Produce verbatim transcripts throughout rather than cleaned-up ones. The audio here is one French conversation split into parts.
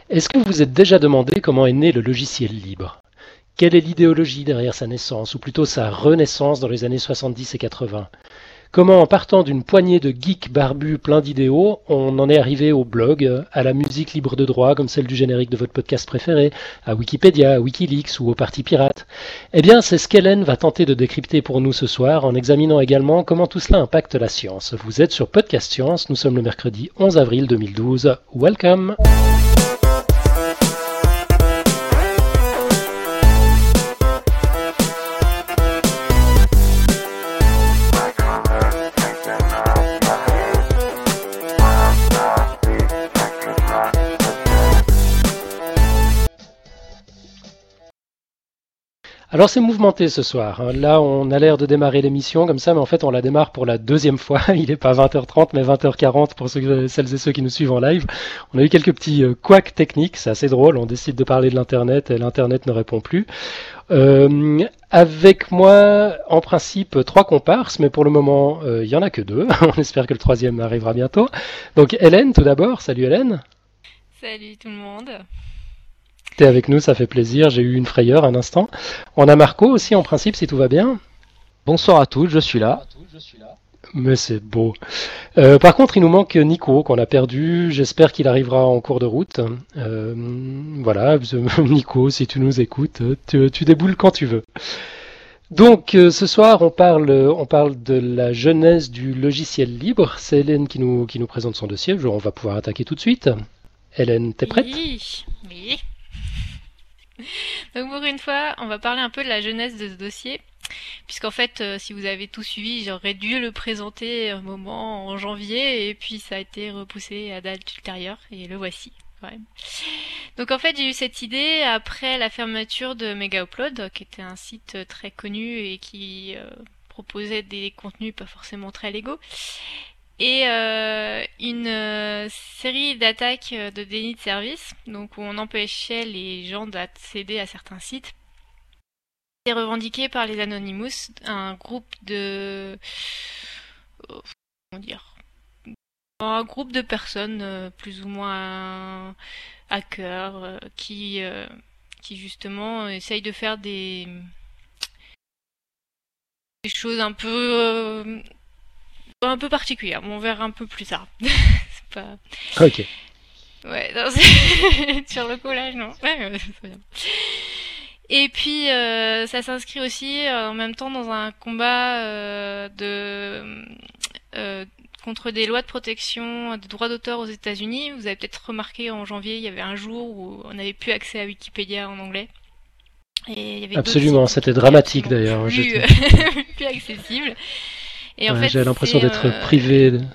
Est-ce que vous vous êtes déjà demandé comment est né le logiciel libre? Quelle est l'idéologie derrière sa naissance, ou plutôt sa renaissance dans les années soixante-dix et quatre-vingts? Comment, en partant d'une poignée de geeks barbus pleins d'idéaux, on en est arrivé au blog, à la musique libre de droit comme celle du générique de votre podcast préféré, à Wikipédia, à Wikileaks ou au Parti Pirate? Eh bien, c'est ce qu'Hélène va tenter de décrypter pour nous ce soir, en examinant également comment tout cela impacte la science. Vous êtes sur Podcast Science, nous sommes le mercredi onze avril deux mille douze. Welcome! Alors c'est mouvementé ce soir. Là, on a l'air de démarrer l'émission comme ça, mais en fait, on la démarre pour la deuxième fois. Il n'est pas vingt heures trente, mais vingt heures quarante pour ceux, celles et ceux qui nous suivent en live. On a eu quelques petits euh, couacs techniques, c'est assez drôle. On décide de parler de l'Internet et l'Internet ne répond plus. Euh, avec moi, en principe, trois comparses, mais pour le moment, il euh, y en a que deux. On espère que le troisième arrivera bientôt. Donc Hélène, tout d'abord. Salut Hélène. Salut tout le monde. T'es avec nous, ça fait plaisir. J'ai eu une frayeur un instant. On a Marco aussi, en principe, si tout va bien. Bonsoir à tous, je suis là. Mais c'est beau. Euh, par contre, il nous manque Nico, qu'on a perdu. J'espère qu'il arrivera en cours de route. Euh, voilà, Nico, si tu nous écoutes, tu, tu déboules quand tu veux. Donc, euh, ce soir, on parle, on parle de la genèse du logiciel libre. C'est Hélène qui nous, qui nous présente son dossier. On va pouvoir attaquer tout de suite. Hélène, t'es prête? Oui, oui. Donc pour une fois, on va parler un peu de la genèse de ce dossier, puisqu'en fait, euh, si vous avez tout suivi, j'aurais dû le présenter un moment en janvier, et puis ça a été repoussé à date ultérieure, et le voici. Ouais. Donc en fait, j'ai eu cette idée après la fermeture de Megaupload, qui était un site très connu et qui euh, proposait des contenus pas forcément très légaux. Et euh, une euh, série d'attaques de déni de service, donc où on empêchait les gens d'accéder à certains sites, et revendiquée par les Anonymous, un groupe de, euh, comment dire, un groupe de personnes euh, plus ou moins hackers euh, qui, euh, qui justement essayent de faire des, des choses un peu euh, un peu particulière, on verra un peu plus tard. C'est pas... Ok. Ouais, non, c'est... sur le collage, non. Ouais, ouais, c'est bien. Et puis, euh, ça s'inscrit aussi euh, en même temps dans un combat euh, de euh, contre des lois de protection des droits d'auteur aux États-Unis. Vous avez peut-être remarqué en janvier, il y avait un jour où on n'avait plus accès à Wikipédia en anglais. Et il y avait absolument, c'était dramatique d'ailleurs. Plus, plus accessible. Et en ouais, fait, j'ai l'impression d'être euh... privé. De...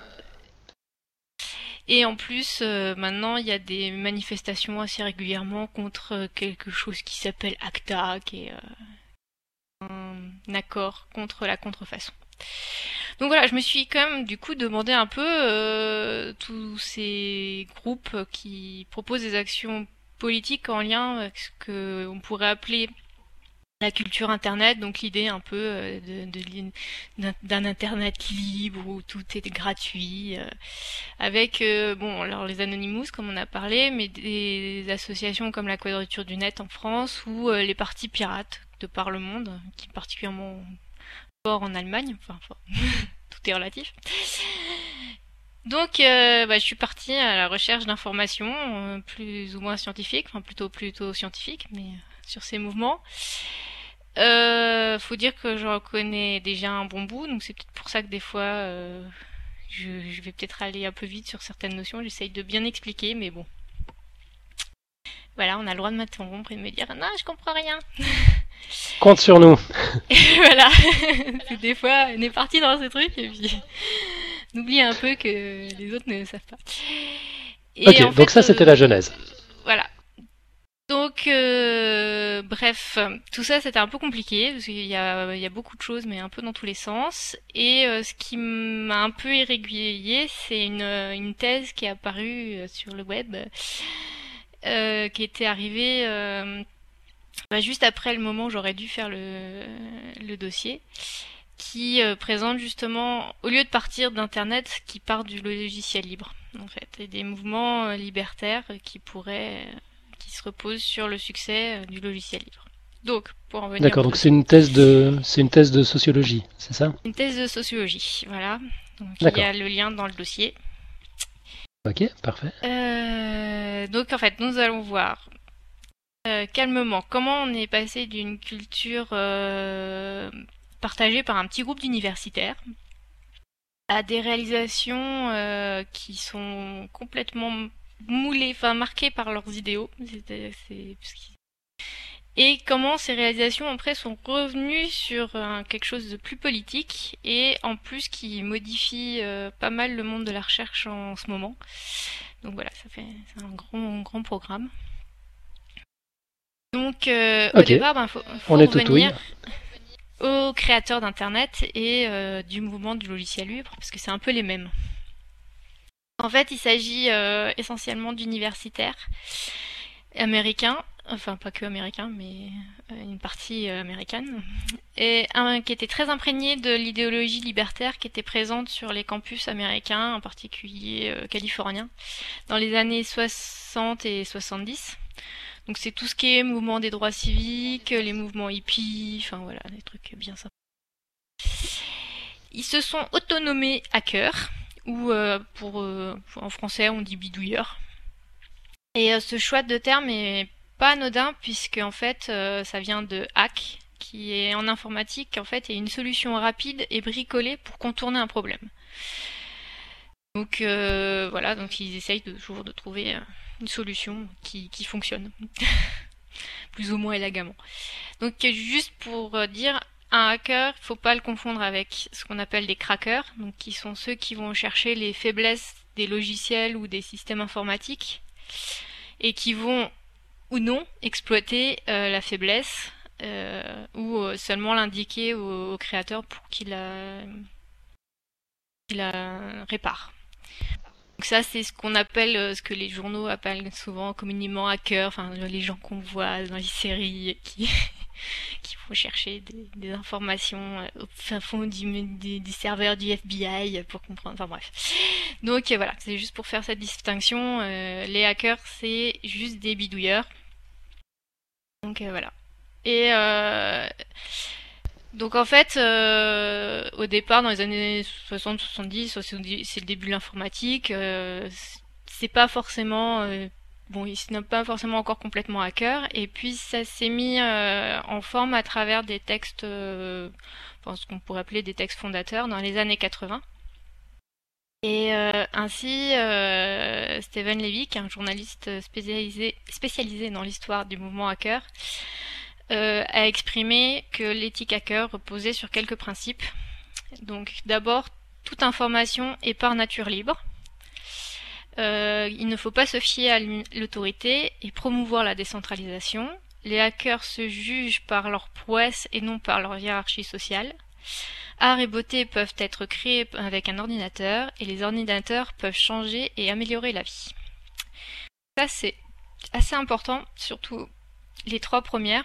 Et en plus, euh, maintenant, il y a des manifestations assez régulièrement contre quelque chose qui s'appelle ACTA, qui est euh, un accord contre la contrefaçon. Donc voilà, je me suis quand même du coup demandé un peu euh, tous ces groupes qui proposent des actions politiques en lien avec ce qu'on pourrait appeler la culture internet, donc l'idée un peu de, de, d'un internet libre où tout est gratuit, euh, avec euh, bon alors les Anonymous comme on a parlé, mais des associations comme la Quadrature du Net en France ou euh, les partis pirates de par le monde, qui est particulièrement fort en Allemagne, enfin fort. Tout est relatif. Donc euh, bah, je suis partie à la recherche d'informations euh, plus ou moins scientifiques, enfin plutôt plutôt scientifiques, mais sur ces mouvements. Euh, faut dire que je reconnais déjà un bon bout, donc c'est peut-être pour ça que des fois euh, je, je vais peut-être aller un peu vite sur certaines notions, j'essaye de bien expliquer, mais bon. Voilà, on a le droit de m'interrompre et de me dire non, je comprends rien. Compte sur nous. Voilà, c'est des fois on est parti dans ce truc et puis on oublie un peu que les autres ne savent pas. Et ok, donc fait, ça c'était euh, la genèse. Voilà. Donc, euh, bref, tout ça c'était un peu compliqué parce qu'il y a, il y a beaucoup de choses, mais un peu dans tous les sens. Et euh, ce qui m'a un peu irrégulier, c'est une, une thèse qui est apparue sur le web, euh, qui était arrivée euh, bah, juste après le moment où j'aurais dû faire le, le dossier, qui euh, présente justement, au lieu de partir d'Internet, qui part du logiciel libre. en fait, et des mouvements euh, libertaires qui pourraient, euh, qui se reposent sur le succès euh, du logiciel libre. Donc, pour en venir. D'accord, donc c'est une thèse de, c'est une thèse de sociologie, c'est ça? Une thèse de sociologie, voilà. Donc il y D'accord. a le lien dans le dossier. Ok, parfait. Euh, donc en fait, nous allons voir euh, calmement comment on est passé d'une culture euh, partagée par un petit groupe d'universitaires à des réalisations euh, qui sont complètement moulées, enfin marquées par leurs idéaux. C'est, c'est, et comment ces réalisations après sont revenues sur euh, quelque chose de plus politique et en plus qui modifie euh, pas mal le monde de la recherche en, en ce moment. Donc voilà, ça fait c'est un grand grand programme. Donc euh, Ok. au départ, ben, faut, faut On est tout revenir ouïe. aux créateurs d'internet et euh, du mouvement du logiciel libre parce que c'est un peu les mêmes. En fait, il s'agit euh, essentiellement d'universitaires américains, enfin pas que américains, mais euh, une partie euh, américaine, et un, qui était très imprégné de l'idéologie libertaire qui était présente sur les campus américains, en particulier euh, californiens, dans les années soixante et soixante-dix. Donc c'est tout ce qui est mouvement des droits civiques, les mouvements hippies, enfin voilà, des trucs bien sympas. Ils se sont autonomés hackers, ou euh, pour, euh, en français on dit bidouilleurs. Et euh, ce choix de terme est pas anodin puisque en fait euh, ça vient de hack, qui est en informatique en fait est une solution rapide et bricolée pour contourner un problème. Donc euh, voilà, donc ils essayent de, toujours de trouver euh, une solution qui, qui fonctionne, plus ou moins élégamment. Donc juste pour euh, dire, un hacker, faut pas le confondre avec ce qu'on appelle des crackers, donc qui sont ceux qui vont chercher les faiblesses des logiciels ou des systèmes informatiques et qui vont ou non exploiter euh, la faiblesse euh, ou euh, seulement l'indiquer au, au créateur pour qu'il la, qu'il la répare. Donc ça c'est ce qu'on appelle, ce que les journaux appellent souvent communément hacker, enfin les gens qu'on voit dans les séries qui qui vont chercher des, des informations au fin fond du, du, du serveur du F B I pour comprendre. Enfin bref. Donc euh, voilà, c'est juste pour faire cette distinction. Euh, les hackers, c'est juste des bidouilleurs. Donc euh, voilà. Et euh, donc en fait, euh, au départ, dans les années soixante soixante-dix, c'est le début de l'informatique. Euh, c'est pas forcément euh, bon, il n'est pas forcément encore complètement hacker, et puis ça s'est mis euh, en forme à travers des textes, euh, enfin, ce qu'on pourrait appeler des textes fondateurs dans les années quatre-vingts. Et euh, ainsi, euh, Steven Levy, qui est un journaliste spécialisé, spécialisé dans l'histoire du mouvement hacker, euh, a exprimé que l'éthique hacker reposait sur quelques principes. Donc d'abord, toute information est par nature libre. Euh, il ne faut pas se fier à l'autorité et promouvoir la décentralisation. Les hackers se jugent par leur prouesse et non par leur hiérarchie sociale. Art et beauté peuvent être créés avec un ordinateur et les ordinateurs peuvent changer et améliorer la vie. Ça c'est assez important, surtout les trois premières,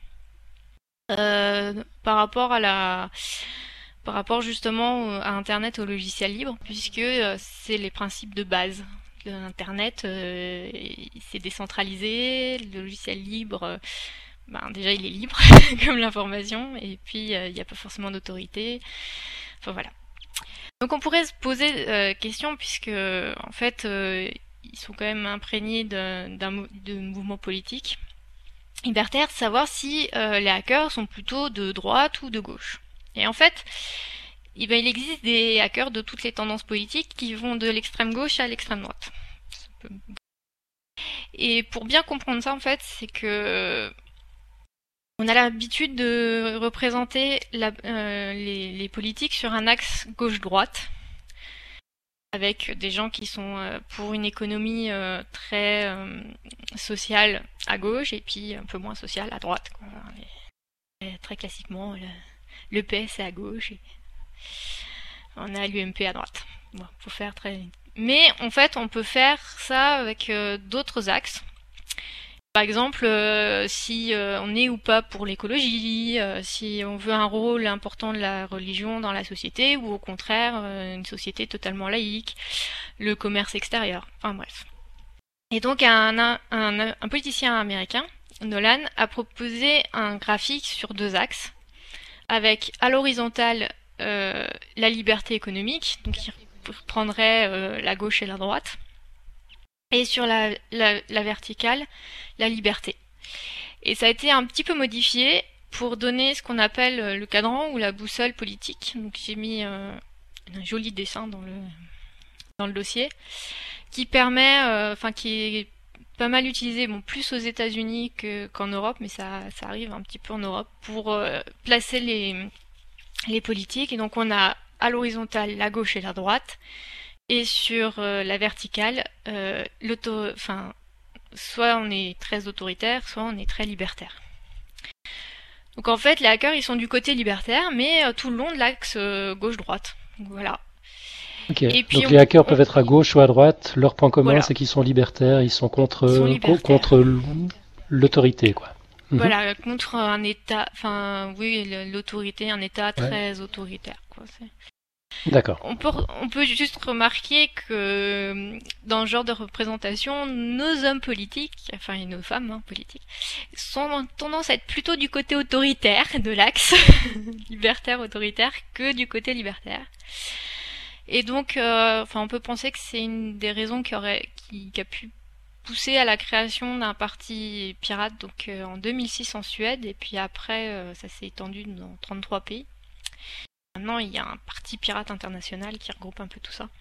euh, par rapport à la... par rapport justement à Internet, au logiciel libre, puisque euh, c'est les principes de base. Internet, euh, c'est décentralisé, le logiciel libre, euh, ben, déjà il est libre, comme l'information, et puis il euh, n'y a pas forcément d'autorité. Enfin voilà. Donc on pourrait se poser euh, question, puisque en fait euh, ils sont quand même imprégnés d'un de mouvements politiques libertaires, de savoir si euh, les hackers sont plutôt de droite ou de gauche. Et en fait, eh ben, il existe des hackers de toutes les tendances politiques qui vont de l'extrême gauche à l'extrême droite. Et pour bien comprendre ça, en fait, c'est que on a l'habitude de représenter la, euh, les, les politiques sur un axe gauche-droite, avec des gens qui sont euh, pour une économie euh, très euh, sociale à gauche et puis un peu moins sociale à droite, quoi. Et très classiquement, le, le P S est à gauche et on a l'U M P à droite. Bon, faut faire très... Mais en fait, on peut faire ça avec euh, d'autres axes. par exemple, euh, si euh, on est ou pas pour l'écologie, euh, si on veut un rôle important de la religion dans la société, ou au contraire, euh, une société totalement laïque, le commerce extérieur, enfin bref. Et donc un, un, un, un politicien américain, Nolan, a proposé un graphique sur deux axes, avec à l'horizontale euh, la liberté économique, donc il reprendrait euh, la gauche et la droite, et sur la, la, la verticale, la liberté. Et ça a été un petit peu modifié pour donner ce qu'on appelle le cadran ou la boussole politique. Donc j'ai mis euh, un joli dessin dans le, dans le dossier, qui permet, enfin euh, qui est pas mal utilisé, bon plus aux États-Unis que, qu'en Europe, mais ça, ça arrive un petit peu en Europe, pour euh, placer les, les politiques. Et donc on a à l'horizontale la gauche et la droite, et sur euh, la verticale, euh, l'auto, enfin, soit on est très autoritaire, soit on est très libertaire. Donc en fait, les hackers, ils sont du côté libertaire, mais euh, tout le long de l'axe euh, gauche-droite. Donc voilà. Ok, Et puis donc on, les hackers on, peuvent être à gauche ou à droite. Leur point commun, voilà. c'est qu'ils sont libertaires, ils sont contre, Ils sont libertaires. contre l'autorité, quoi. Voilà, mm-hmm. Contre un État, enfin oui, l'autorité, un État très ouais. autoritaire, quoi. C'est... D'accord. On peut, on peut juste remarquer que dans ce genre de représentation, nos hommes politiques, enfin et nos femmes hein, politiques, sont tendance à être plutôt du côté autoritaire de l'axe, libertaire autoritaire, que du côté libertaire. Et donc, euh, enfin, on peut penser que c'est une des raisons qui aurait, qui, qui a pu pousser à la création d'un parti pirate, donc euh, en deux mille six en Suède, et puis après, euh, ça s'est étendu dans trente-trois pays. Maintenant, il y a un parti pirate international qui regroupe un peu tout ça.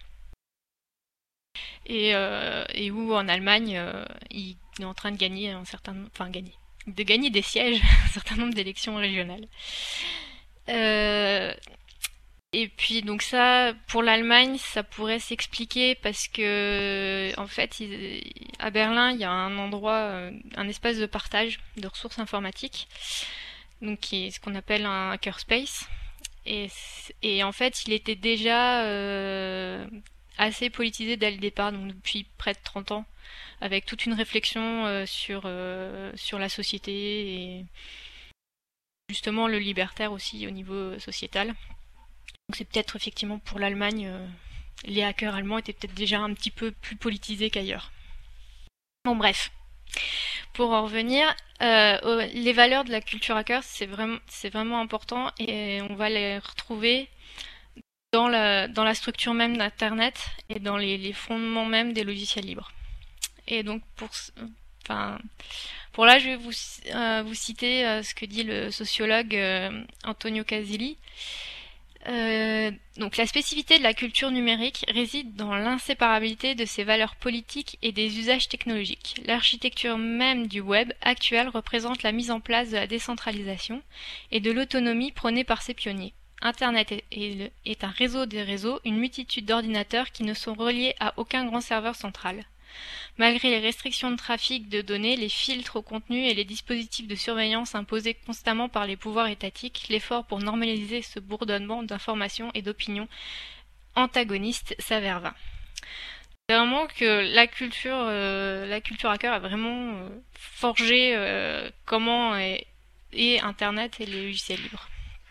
Et, euh, et où en Allemagne, euh, il est en train de gagner un certain, enfin gagner, de gagner des sièges, un certain nombre d'élections régionales. Euh, et puis donc ça, pour l'Allemagne, ça pourrait s'expliquer parce que en fait, il, à Berlin, il y a un endroit, un espace de partage de ressources informatiques, donc qui est ce qu'on appelle un hackerspace. Et, et en fait, il était déjà euh, assez politisé dès le départ, donc depuis près de trente ans, avec toute une réflexion euh, sur, euh, sur la société et justement le libertaire aussi au niveau sociétal. Donc c'est peut-être effectivement pour l'Allemagne, euh, les hackers allemands étaient peut-être déjà un petit peu plus politisés qu'ailleurs. Bon bref. Pour en revenir, euh, les valeurs de la culture hacker, c'est vraiment, c'est vraiment important et on va les retrouver dans la, dans la structure même d'Internet et dans les, les fondements même des logiciels libres. Et donc pour, enfin, pour là, je vais vous, euh, vous citer euh, ce que dit le sociologue euh, Antonio Casilli. Euh, donc la spécificité de la culture numérique réside dans l'inséparabilité de ses valeurs politiques et des usages technologiques. L'architecture même du web actuel représente la mise en place de la décentralisation et de l'autonomie prônée par ses pionniers. Internet est, est, est un réseau des réseaux, une multitude d'ordinateurs qui ne sont reliés à aucun grand serveur central. Malgré les restrictions de trafic de données, les filtres au contenu et les dispositifs de surveillance imposés constamment par les pouvoirs étatiques, l'effort pour normaliser ce bourdonnement d'informations et d'opinions antagonistes s'avère vain. C'est vraiment que la culture, euh, la culture hacker a vraiment euh, forgé euh, comment est, est Internet et les logiciels libres.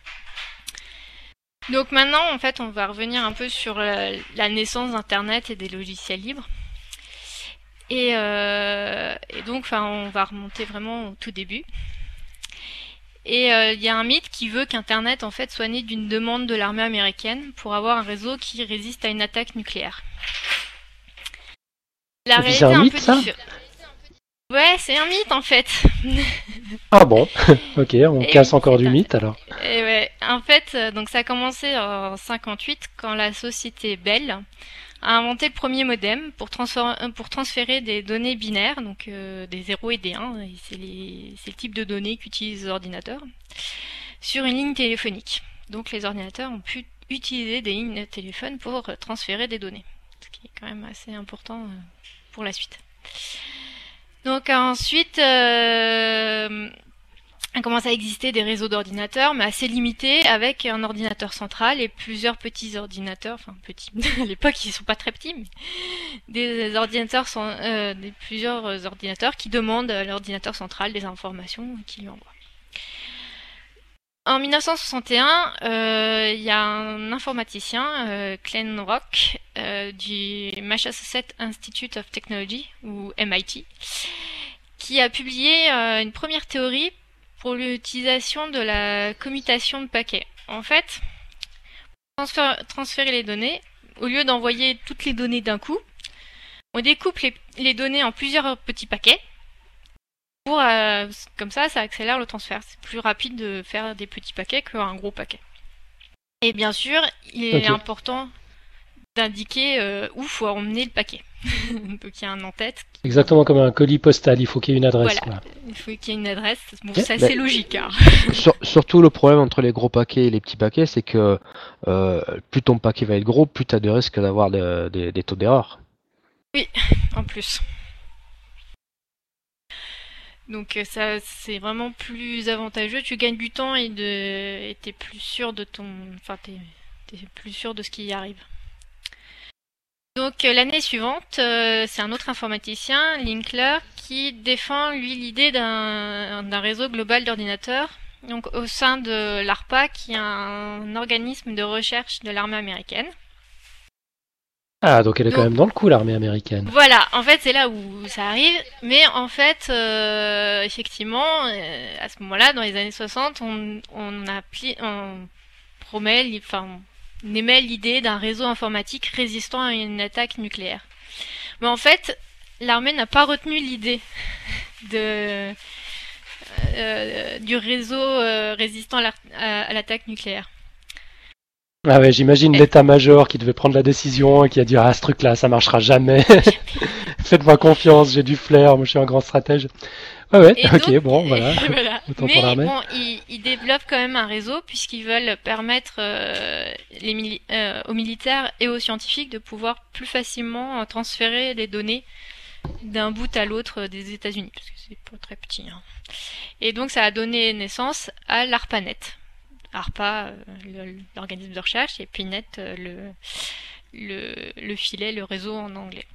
Donc maintenant, en fait, on va revenir un peu sur la, la naissance d'Internet et des logiciels libres. Et, euh, et donc, enfin, on va remonter vraiment au tout début. Et il euh, y a un mythe qui veut qu'Internet, en fait, soit né d'une demande de l'armée américaine pour avoir un réseau qui résiste à une attaque nucléaire. La réalité c'est un, un mythe, peu ça diffé... Ouais, c'est un mythe, en fait. Ah bon. Ok, on et casse oui, encore du un... mythe, alors. Et ouais, en fait, donc ça a commencé en cinquante-huit, quand la société Bell a inventé le premier modem pour, pour transférer des données binaires, donc euh, des zéros et des un, et c'est, les, c'est le type de données qu'utilisent les ordinateurs, sur une ligne téléphonique. Donc les ordinateurs ont pu utiliser des lignes de téléphone pour transférer des données, ce qui est quand même assez important euh, pour la suite. Donc ensuite, euh, il commence à exister des réseaux d'ordinateurs, mais assez limités, avec un ordinateur central et plusieurs petits ordinateurs, enfin petits, à l'époque ils sont pas très petits, mais des ordinateurs sont, euh, des plusieurs ordinateurs qui demandent à l'ordinateur central des informations qu'il lui envoie. En mille neuf cent soixante et un, euh, il y a un informaticien, euh, Glenn Rock, euh, du Massachusetts Institute of Technology, ou M I T, qui a publié euh, une première théorie pour l'utilisation de la commutation de paquets. En fait, transférer, transférer les données, au lieu d'envoyer toutes les données d'un coup, on découpe les, les données en plusieurs petits paquets. Pour, euh, comme ça, ça accélère le transfert. C'est plus rapide de faire des petits paquets qu'un gros paquet. Et bien sûr, il est Ok. important d'indiquer euh, où faut emmener le paquet. Donc il y a un en-tête. Exactement comme un colis postal, il faut qu'il y ait une adresse. Voilà, Quoi. il faut qu'il y ait une adresse. Bon, Ok, c'est mais- assez logique. Hein. Sur- surtout, le problème entre les gros paquets et les petits paquets, c'est que euh, plus ton paquet va être gros, plus tu as de risques d'avoir de- de- des taux d'erreur. En plus. Donc euh, ça, c'est vraiment plus avantageux. Tu gagnes du temps et de, et t'es plus sûr de ton, enfin t'es, t'es plus sûr de ce qui y arrive. Donc euh, l'année suivante, euh, c'est un autre informaticien, Linkler, qui défend lui l'idée d'un, d'un réseau global d'ordinateurs. Donc au sein de l'ARPA, qui est un organisme de recherche de l'armée américaine. Ah, donc elle est quand Donc- même dans le coup, l'armée américaine. Voilà, en fait c'est là où ça arrive, mais en fait euh, effectivement euh, à ce moment-là, dans les années soixante, on, on, appli- on promet, li- enfin on émet l'idée d'un réseau informatique résistant à une attaque nucléaire. Mais en fait, l'armée n'a pas retenu l'idée de euh, du réseau euh, résistant à l'ar- à- à l'attaque nucléaire. Ah ouais, j'imagine Eh. l'état-major qui devait prendre la décision et qui a dit ah ce truc-là ça marchera jamais. Faites-moi confiance, j'ai du flair, moi je suis un grand stratège. Ouais ouais, Et ok donc, bon voilà. voilà. Autant pour Mais l'armée. bon, ils, ils développent quand même un réseau puisqu'ils veulent permettre euh, les mili- euh, aux militaires et aux scientifiques de pouvoir plus facilement euh, transférer les données d'un bout à l'autre euh, des États-Unis parce que c'est pas très petit. Hein. Et donc ça a donné naissance à l'ARPANET. ARPA, euh, le- l'organisme de recherche, et PINET, euh, le, le, le filet, le réseau en anglais.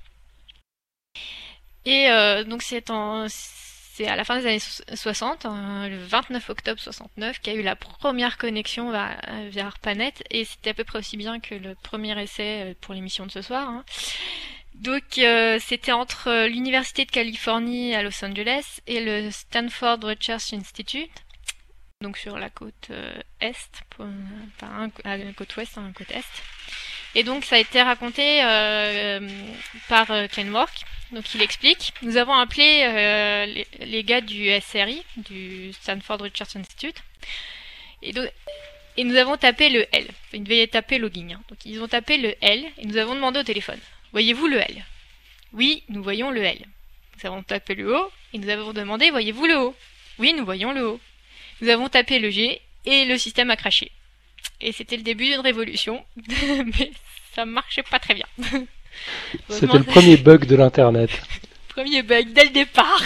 Et euh, donc c'est en c'est à la fin des années soixante, hein, le vingt-neuf octobre soixante-neuf, qu'il y a eu la première connexion vers, vers ARPANET, et c'était à peu près aussi bien que le premier essai pour l'émission de ce soir. Hein. Donc euh, c'était entre l'Université de Californie à Los Angeles et le Stanford Research Institute, donc sur la côte euh, est, pour, pas un, à la côte ouest, à la côte est. Et donc ça a été raconté euh, par euh, Ken Work. Donc il explique, nous avons appelé euh, les, les gars du S R I, du Stanford Research Institute, et, donc, et nous avons tapé le L. Ils devaient taper logging. Hein. Donc ils ont tapé le L et nous avons demandé au téléphone, voyez-vous le L? Oui, nous voyons le L. Nous avons tapé le O et nous avons demandé, voyez-vous le O? Oui, nous voyons le O. Nous avons tapé le G et le système a craché. Et c'était le début d'une révolution, mais ça marchait pas très bien. C'était le premier bug de l'internet. Premier bug dès le départ.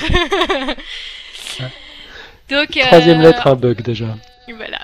Donc Troisième euh, lettre, un bug déjà. Voilà.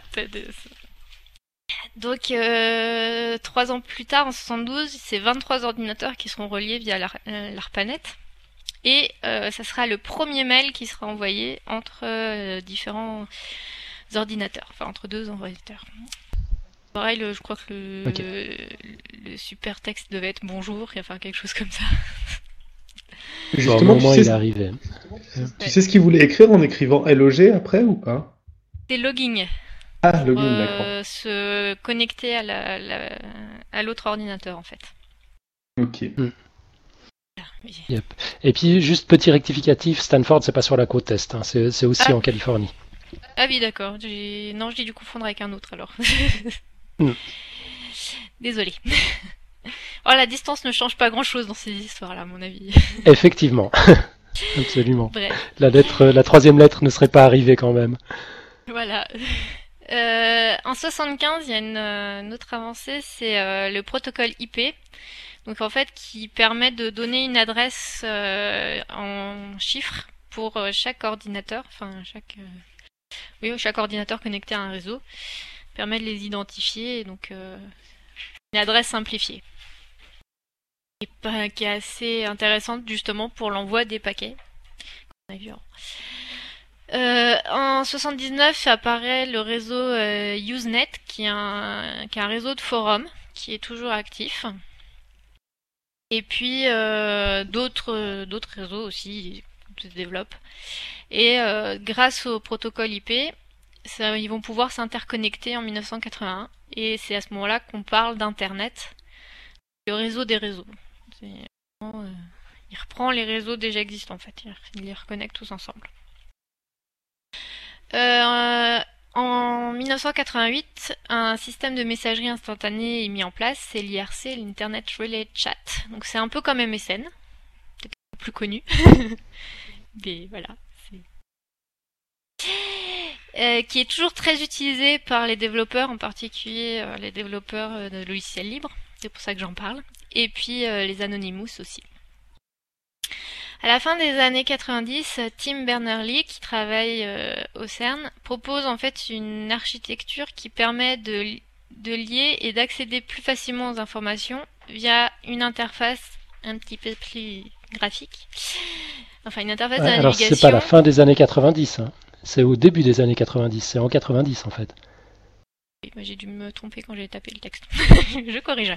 Donc euh, trois ans plus tard, en soixante-douze, c'est vingt-trois ordinateurs qui seront reliés via l'Ar- euh, l'ARPANET. Et euh, ça sera le premier mail qui sera envoyé entre euh, différents ordinateurs, enfin entre deux ordinateurs. Pareil, le- je crois que le, Ok. le, le super texte devait être bonjour, enfin quelque chose comme ça. Bon, au Justement, moment tu il sais, est arrivé. tu sais ce qu'il voulait écrire en écrivant L O G après ou pas? C'est logging. Ah, Pour login, d'accord. euh, se connecter à la, la- à l'autre ordinateur en fait. Ok. Oui. Et puis juste petit rectificatif, Stanford c'est pas sur la côte est, hein, c'est c'est aussi Ah. en Californie. Ah oui d'accord, j'ai... non j'ai dû confondre avec un autre alors. Mm. Désolée. Oh, la distance ne change pas grand chose dans ces histoires là à mon avis. Effectivement. Absolument. Bref, La lettre, la troisième lettre ne serait pas arrivée quand même. voilà. Euh, en soixante-quinze, il y a une, euh, une autre avancée, c'est euh, le protocole I P. Donc en fait, qui permet de donner une adresse euh, en chiffres pour euh, chaque ordinateur, enfin chaque euh, Oui, chaque ordinateur connecté à un réseau permet de les identifier, et donc euh, une adresse simplifiée. Et pas- qui est assez intéressante justement pour l'envoi des paquets. On a vu, hein. Euh, en soixante-dix-neuf apparaît le réseau euh, Usenet, qui est, un, qui est un réseau de forums qui est toujours actif. Et puis euh, d'autres d'autres réseaux aussi se développent. Et euh, grâce au protocole I P, ça, ils vont pouvoir s'interconnecter en mille neuf cent quatre-vingt-un. Et c'est à ce moment-là qu'on parle d'Internet, le réseau des réseaux. C'est vraiment, euh, il reprend les réseaux déjà existants en fait, il les reconnecte tous ensemble. Euh, en mille neuf cent quatre-vingt-huit, un système de messagerie instantanée est mis en place, c'est l'I R C, l'Internet Relay Chat. Donc c'est un peu comme M S N, peut-être un peu plus connu. Mais voilà. Euh, qui est toujours très utilisé par les développeurs, en particulier euh, les développeurs euh, de logiciels libres. C'est pour ça que j'en parle. Et puis euh, les Anonymous aussi. À la fin des années quatre-vingt-dix, Tim Berners-Lee, qui travaille euh, au CERN, propose en fait une architecture qui permet de, de lier et d'accéder plus facilement aux informations via une interface un petit peu plus graphique. Enfin, une interface Ouais, de alors navigation. c'est pas la fin des années quatre-vingt-dix, hein. C'est au début des années quatre-vingt-dix, c'est en quatre-vingt-dix en fait. Oui, bah, j'ai dû me tromper quand j'ai tapé le texte. Je corrigerai.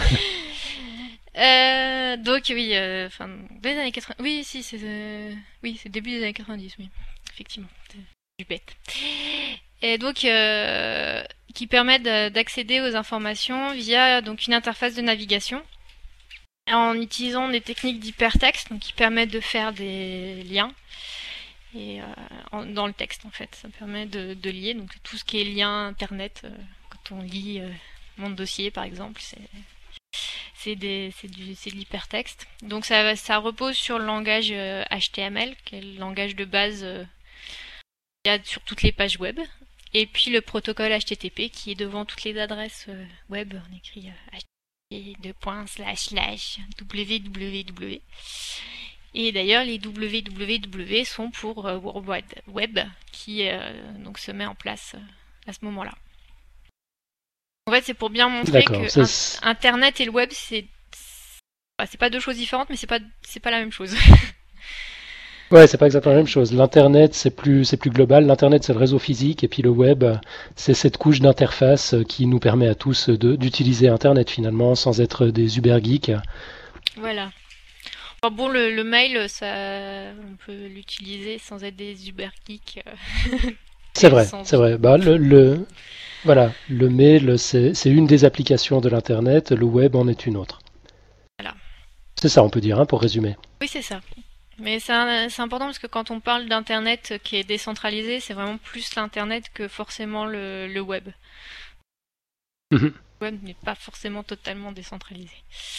euh, donc oui, euh, fin des années quatre-vingt-dix. Oui, si, c'est euh, oui, c'est début des années quatre-vingt-dix, oui, effectivement. C'est du bête. Et donc, euh, qui permet d'accéder aux informations via donc une interface de navigation en utilisant des techniques d'hypertexte, donc qui permettent de faire des liens. Et euh, en, dans le texte en fait, ça permet de, de lier donc tout ce qui est lien internet euh, quand on lit euh, mon dossier par exemple, c'est c'est des c'est du c'est de l'hypertexte. Donc ça ça repose sur le langage euh, H T M L, qui est le langage de base euh, qu'il y a sur toutes les pages web, et puis le protocole H T T P qui est devant toutes les adresses euh, web, on écrit euh, H T T P deux points slash slash www. Et d'ailleurs, les W W W sont pour euh, World Wide Web, qui euh, donc se met en place euh, à ce moment-là. En fait, c'est pour bien montrer que in Internet et le web, c'est c'est pas deux choses différentes, mais c'est pas c'est pas la même chose. Ouais, c'est pas exactement la même chose. L'Internet, c'est plus c'est plus global. L'Internet, c'est le réseau physique, et puis le web, c'est cette couche d'interface qui nous permet à tous de, d'utiliser Internet finalement, sans être des uber geeks. Voilà. Enfin bon, le, le mail, ça, on peut l'utiliser sans être des uber geeks. C'est vrai, c'est vrai. Bah, le, le, voilà, le mail, c'est, c'est une des applications de l'Internet, le web en est une autre. Voilà. C'est ça, on peut dire, hein, pour résumer. Oui, c'est ça. Mais c'est, un, c'est important parce que quand on parle d'Internet qui est décentralisé, c'est vraiment plus l'Internet que forcément le, le web. Mmh. Le web n'est pas forcément totalement décentralisé.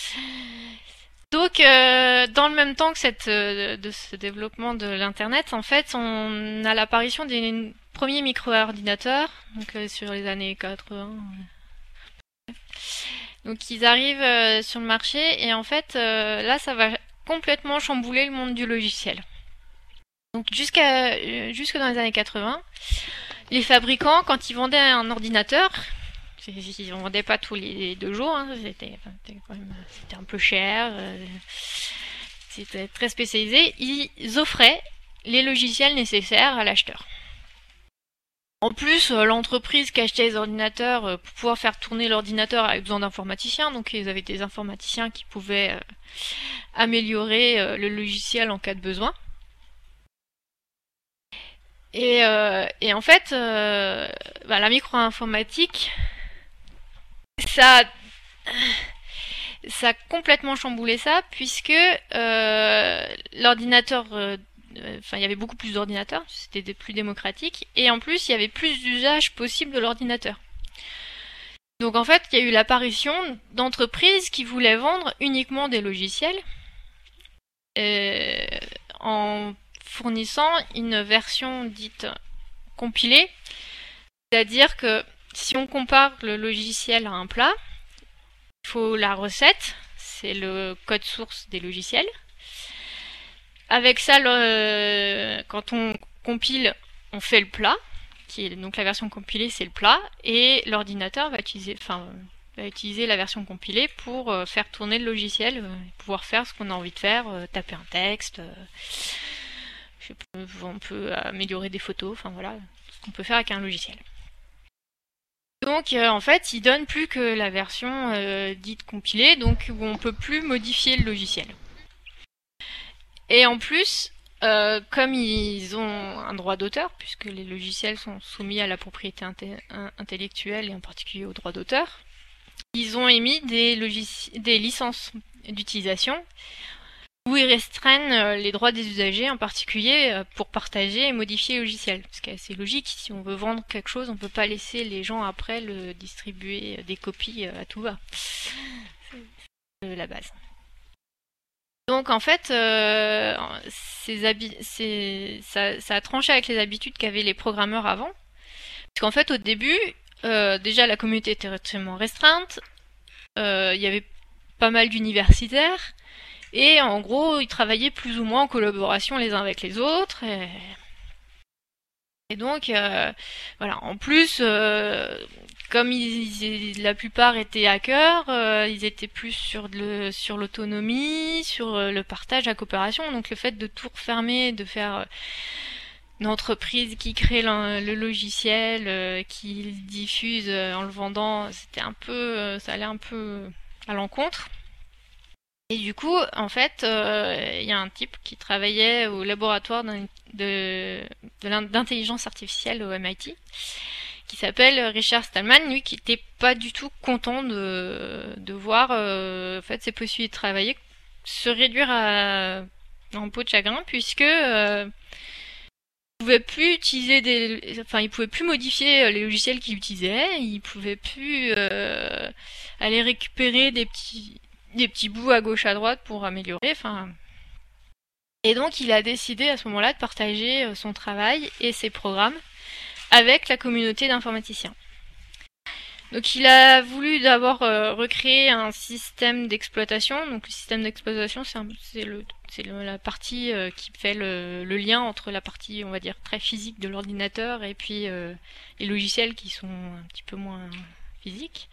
Donc, euh, dans le même temps que cette, euh, de ce développement de l'Internet, en fait, on a l'apparition des premiers micro-ordinateurs, donc euh, sur les années quatre-vingts. Donc, ils arrivent euh, sur le marché, et en fait, euh, là, ça va complètement chambouler le monde du logiciel. Donc, jusqu'à euh, jusque dans les années quatre-vingts, les fabricants, quand ils vendaient un ordinateur, ils en vendaient pas tous les deux jours, hein, c'était, c'était, quand même, c'était un peu cher, euh, c'était très spécialisé. Ils offraient les logiciels nécessaires à l'acheteur. En plus, l'entreprise qui achetait les ordinateurs, pour pouvoir faire tourner l'ordinateur, avait besoin d'informaticiens, donc ils avaient des informaticiens qui pouvaient euh, améliorer euh, le logiciel en cas de besoin. Et, euh, et en fait, euh, bah, la micro-informatique, ça, ça a complètement chamboulé ça, puisque euh, l'ordinateur, euh, enfin il y avait beaucoup plus d'ordinateurs, c'était plus démocratique, et en plus il y avait plus d'usages possibles de l'ordinateur. Donc en fait, il y a eu l'apparition d'entreprises qui voulaient vendre uniquement des logiciels euh, en fournissant une version dite compilée, c'est-à-dire que si on compare le logiciel à un plat, il faut la recette, c'est le code source des logiciels. Avec ça, le, quand on compile, on fait le plat, qui est donc la version compilée, c'est le plat, et l'ordinateur va utiliser, enfin, va utiliser la version compilée pour euh, faire tourner le logiciel, euh, pouvoir faire ce qu'on a envie de faire, euh, taper un texte, euh, je sais pas, on peut améliorer des photos, enfin voilà, ce qu'on peut faire avec un logiciel. Donc euh, en fait, il donne plus que la version euh, dite compilée, donc où on peut plus modifier le logiciel. Et en plus, euh, comme ils ont un droit d'auteur, puisque les logiciels sont soumis à la propriété inte- intellectuelle et en particulier au droit d'auteur, ils ont émis des, logici- des licences d'utilisation où ils restreignent les droits des usagers, en particulier pour partager et modifier le logiciel. Parce que c'est logique, si on veut vendre quelque chose, on ne peut pas laisser les gens après le distribuer des copies à tout va. C'est la base. Donc en fait, euh, ces habi- ces, ça, ça a tranché avec les habitudes qu'avaient les programmeurs avant. Parce qu'en fait, au début, euh, déjà la communauté était extrêmement restreinte, euh, il y avait pas mal d'universitaires, et en gros, ils travaillaient plus ou moins en collaboration les uns avec les autres. Et, et donc, euh, voilà. En plus, euh, comme ils, ils, la plupart étaient hackers, euh, ils étaient plus sur le sur l'autonomie, sur euh, le partage, la coopération. Donc, le fait de tout refermer, de faire euh, une entreprise qui crée le, le logiciel, euh, qui le diffuse euh, en le vendant, c'était un peu, euh, ça allait un peu à l'encontre. Et du coup, en fait, il euh, y a un type qui travaillait au laboratoire de, de, d'intelligence artificielle au M I T, qui s'appelle Richard Stallman, lui qui était pas du tout content de, de voir euh, en fait, ses possibilités de travailler se réduire à, en peau de chagrin, puisque euh, il pouvait plus utiliser des, enfin, il pouvait plus modifier les logiciels qu'il utilisait, il pouvait plus euh, aller récupérer des petits des petits bouts à gauche à droite pour améliorer, enfin. Et donc il a décidé à ce moment-là de partager son travail et ses programmes avec la communauté d'informaticiens. Donc il a voulu d'abord euh, recréer un système d'exploitation. Donc le système d'exploitation, c'est, un, c'est, le, c'est le, la partie euh, qui fait le, le lien entre la partie, on va dire, très physique de l'ordinateur et puis euh, les logiciels qui sont un petit peu moins physiques.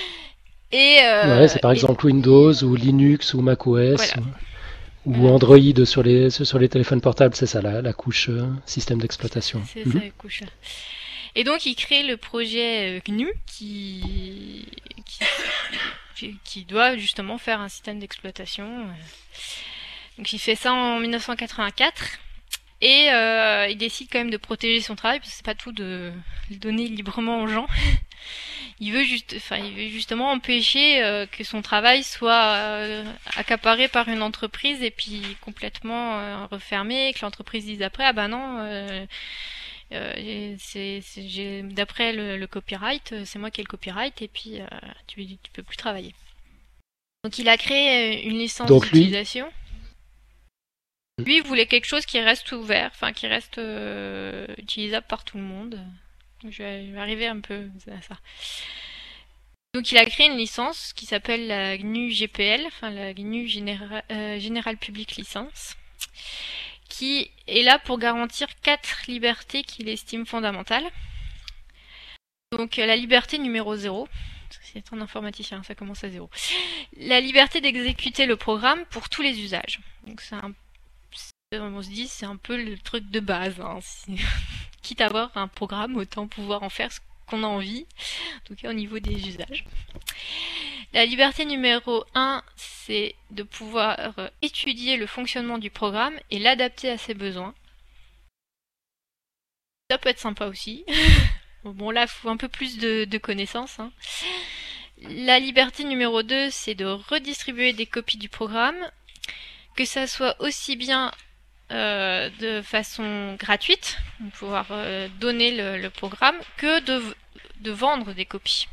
Et, euh, ouais, c'est par exemple et... Windows ou Linux ou macOS voilà. ou, ou Android sur les, sur les téléphones portables, c'est ça la, la couche euh, système d'exploitation. C'est mmh. ça la couche là. Et donc il crée le projet G N U qui, qui, qui doit justement faire un système d'exploitation. Donc il fait ça en mille neuf cent quatre-vingt-quatre et euh, il décide quand même de protéger son travail parce que c'est pas tout de le donner librement aux gens. Il veut juste, enfin, il veut justement empêcher euh, que son travail soit euh, accaparé par une entreprise et puis complètement euh, refermé, et que l'entreprise dise après ah ben non, euh, euh, c'est, c'est, j'ai, d'après le, le copyright, c'est moi qui ai le copyright et puis euh, tu, tu peux plus travailler. Donc il a créé une licence Donc, d'utilisation. Lui... lui, il voulait quelque chose qui reste ouvert, enfin qui reste euh, utilisable par tout le monde. Je vais, je vais arriver un peu à ça. Donc il a créé une licence qui s'appelle la G N U G P L, enfin la G N U General, euh, General Public License, qui est là pour garantir quatre libertés qu'il estime fondamentales. Donc la liberté numéro zéro, c'est un informaticien, ça commence à zéro. La liberté d'exécuter le programme pour tous les usages. Donc c'est un on se dit c'est un peu le truc de base. Hein. Quitte à avoir un programme, autant pouvoir en faire ce qu'on a envie, en tout cas au niveau des usages. La liberté numéro un, c'est de pouvoir étudier le fonctionnement du programme et l'adapter à ses besoins. Ça peut être sympa aussi. Bon là, il faut un peu plus de, de connaissances. Hein. La liberté numéro deux, c'est de redistribuer des copies du programme, que ça soit aussi bien Euh, de façon gratuite, de pouvoir euh, donner le, le programme, que de, de vendre des copies.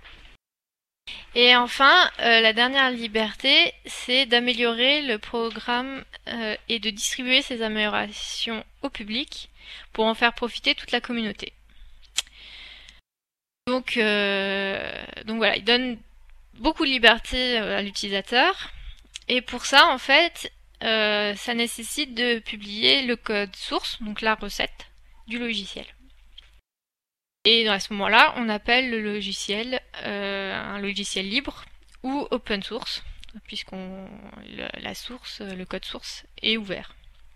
Et enfin, euh, la dernière liberté, c'est d'améliorer le programme euh, et de distribuer ces améliorations au public pour en faire profiter toute la communauté. Donc, euh, donc voilà, il donne beaucoup de liberté à l'utilisateur. Et pour ça, en fait, Euh, ça nécessite de publier le code source, donc la recette du logiciel. Et à ce moment-là, on appelle le logiciel euh, un logiciel libre ou open source, puisqu'on la source, le code source est ouvert.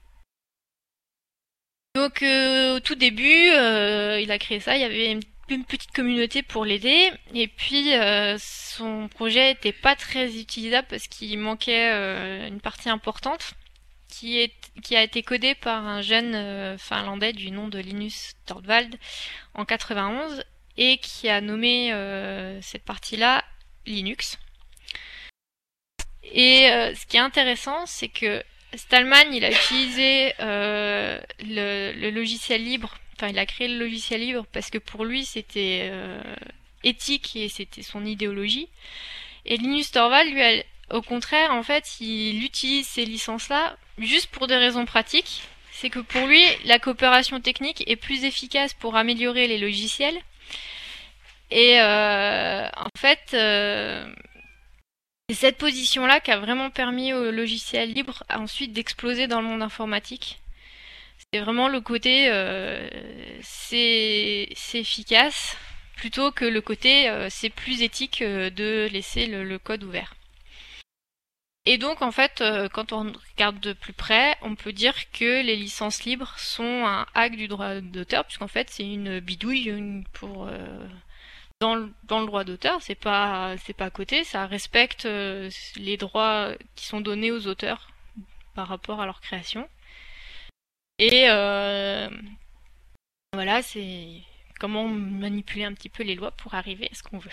Donc euh, au tout début, euh, il a créé ça, il y avait une, une petite communauté pour l'aider, et puis euh, son projet était pas très utilisable parce qu'il manquait euh, une partie importante qui, est, qui a été codée par un jeune euh, finlandais du nom de Linus Torvald en quatre-vingt-onze et qui a nommé euh, cette partie-là Linux. Et euh, ce qui est intéressant, c'est que Stallman, il a utilisé euh, le, le logiciel libre, enfin il a créé le logiciel libre parce que pour lui c'était euh, éthique et c'était son idéologie. Et Linus Torvald, lui, a, au contraire, en fait, il utilise ces licences-là juste pour des raisons pratiques. C'est que pour lui, la coopération technique est plus efficace pour améliorer les logiciels. Et euh, en fait, euh, c'est cette position-là qui a vraiment permis au logiciel libre ensuite d'exploser dans le monde informatique. C'est vraiment le côté euh, c'est efficace plutôt que le côté euh, c'est plus éthique euh, de laisser le, le code ouvert. Et donc en fait, euh, quand on regarde de plus près, on peut dire que les licences libres sont un hack du droit d'auteur, puisqu'en fait c'est une bidouille une, pour euh, dans, le, dans le droit d'auteur, c'est pas c'est pas à côté, ça respecte euh, les droits qui sont donnés aux auteurs par rapport à leur création. Et euh, voilà, c'est comment manipuler un petit peu les lois pour arriver à ce qu'on veut.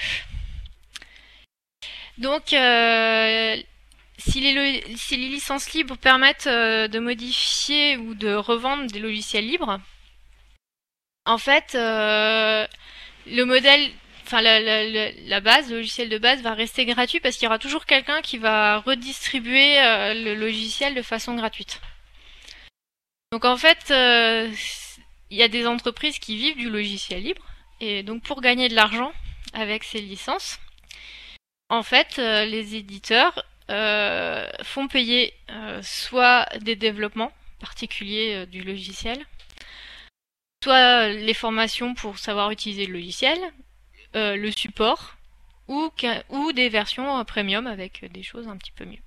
Donc, euh, si, les, si les licences libres permettent euh, de modifier ou de revendre des logiciels libres, en fait, euh, le modèle, enfin la, la, la, la base, le logiciel de base va rester gratuit parce qu'il y aura toujours quelqu'un qui va redistribuer euh, le logiciel de façon gratuite. Donc en fait, euh, il y a des entreprises qui vivent du logiciel libre, et donc pour gagner de l'argent avec ces licences, en fait, euh, les éditeurs euh, font payer euh, soit des développements particuliers euh, du logiciel, soit les formations pour savoir utiliser le logiciel, euh, le support, ou, ou des versions euh, premium avec des choses un petit peu mieux.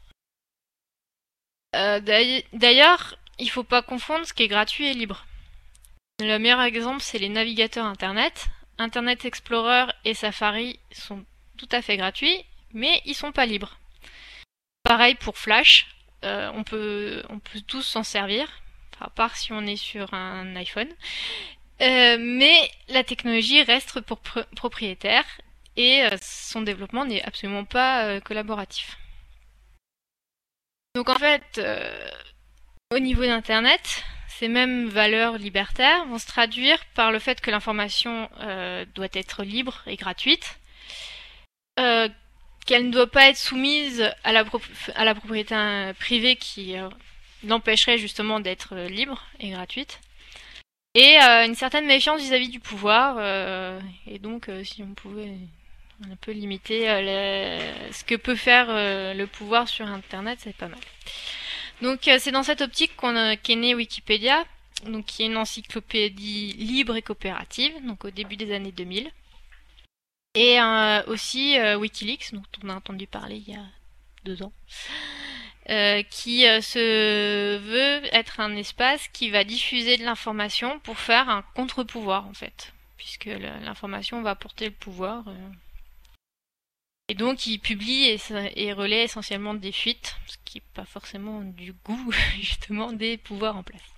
Euh, D'ailleurs, il faut pas confondre ce qui est gratuit et libre. Le meilleur exemple, c'est les navigateurs Internet. Internet Explorer et Safari sont tout à fait gratuits, mais ils sont pas libres. Pareil pour Flash, euh, on peut, on peut tous s'en servir, à part si on est sur un iPhone. Euh, mais la technologie reste pour pr propriétaire et euh, son développement n'est absolument pas euh, collaboratif. Donc en fait, euh, au niveau d'Internet, ces mêmes valeurs libertaires vont se traduire par le fait que l'information euh, doit être libre et gratuite, euh, qu'elle ne doit pas être soumise à la, à la propriété privée qui euh, l'empêcherait justement d'être libre et gratuite, et euh, une certaine méfiance vis-à-vis du pouvoir, euh, et donc euh, si on pouvait un peu limiter euh, le, ce que peut faire euh, le pouvoir sur Internet, c'est pas mal. Donc euh, c'est dans cette optique qu'on qu'est né Wikipédia, donc qui est une encyclopédie libre et coopérative, donc au début des années deux mille. Et euh, aussi euh, Wikileaks, dont on a entendu parler il y a deux ans, euh, qui euh, se veut être un espace qui va diffuser de l'information pour faire un contre-pouvoir en fait, puisque l'information va apporter le pouvoir. Euh, Et donc il publie et, et relaie essentiellement des fuites, ce qui n'est pas forcément du goût justement des pouvoirs en place.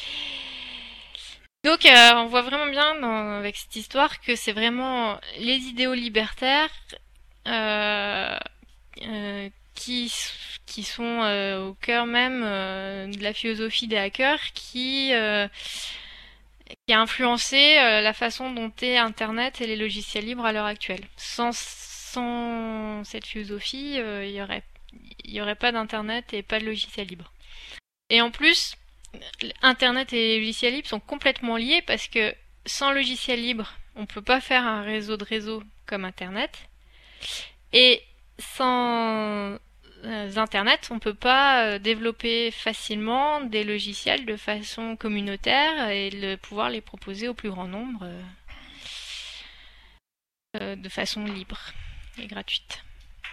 Donc euh, on voit vraiment bien dans, avec cette histoire que c'est vraiment les idéaux libertaires euh, euh, qui, qui sont euh, au cœur même euh, de la philosophie des hackers qui, euh, qui a influencé euh, la façon dont est Internet et les logiciels libres à l'heure actuelle. Sans Sans cette philosophie, il euh, n'y aurait, y aurait pas d'Internet et pas de logiciel libre. Et en plus, Internet et les logiciels libres sont complètement liés parce que sans logiciel libre, on ne peut pas faire un réseau de réseaux comme Internet. Et sans euh, Internet, on ne peut pas euh, développer facilement des logiciels de façon communautaire et le, pouvoir les proposer au plus grand nombre. Euh. de façon libre et gratuite.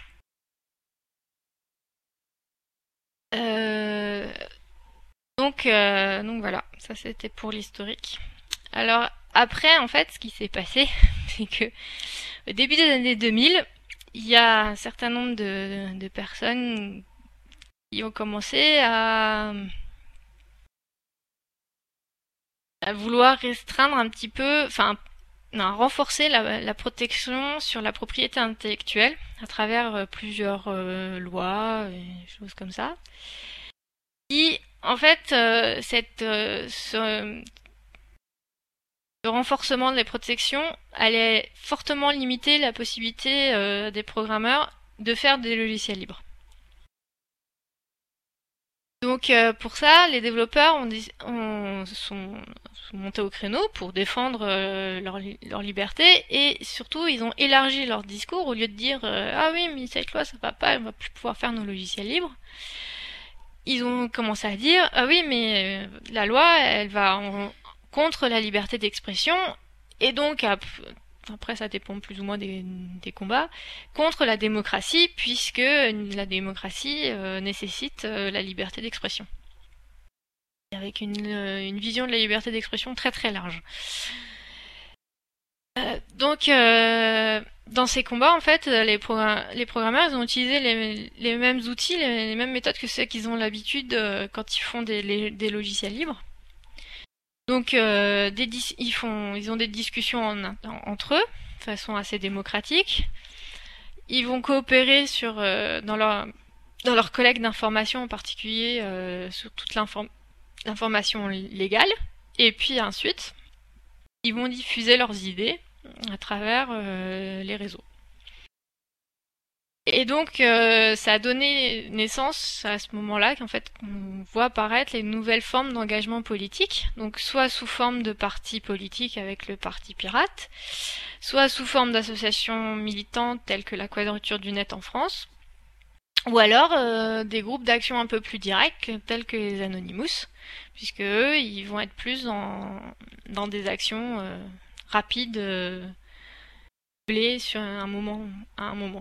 Euh, donc, euh, donc voilà, ça c'était pour l'historique. Alors après, en fait, ce qui s'est passé, c'est que au début des années deux mille, il y a un certain nombre de, de personnes qui ont commencé à, à vouloir restreindre un petit peu, enfin, non, renforcer la, la protection sur la propriété intellectuelle à travers euh, plusieurs euh, lois et choses comme ça. Et en fait, euh, cette, euh, ce, ce renforcement des protections allait fortement limiter la possibilité euh, des programmeurs de faire des logiciels libres. Donc euh, pour ça, les développeurs ont, ont, sont, sont montés au créneau pour défendre euh, leur, leur liberté et surtout ils ont élargi leur discours au lieu de dire euh, ah oui mais cette loi ça va pas, on va plus pouvoir faire nos logiciels libres. Ils ont commencé à dire ah oui mais euh, la loi elle va en, contre la liberté d'expression et donc après ça dépend plus ou moins des, des combats, contre la démocratie, puisque la démocratie euh, nécessite euh, la liberté d'expression. Avec une, euh, une vision de la liberté d'expression très très large. Euh, donc, euh, dans ces combats, en fait, les, progr les programmeurs ils ont utilisé les, les mêmes outils, les, les mêmes méthodes que ceux qu'ils ont l'habitude euh, quand ils font des, les, des logiciels libres. Donc, euh, des ils, font, ils ont des discussions en, en, entre eux, de façon assez démocratique. Ils vont coopérer sur, euh, dans, leur, dans leur collecte d'informations, en particulier euh, sur toute l'information légale. Et puis ensuite, ils vont diffuser leurs idées à travers euh, les réseaux. Et donc, euh, ça a donné naissance à ce moment-là qu'en fait, on voit apparaître les nouvelles formes d'engagement politique, donc soit sous forme de partis politiques avec le Parti Pirate, soit sous forme d'associations militantes telles que la Quadrature du Net en France, ou alors euh, des groupes d'action un peu plus directs tels que les Anonymous, puisque eux, ils vont être plus dans, dans des actions euh, rapides, euh, sur un moment, à un moment.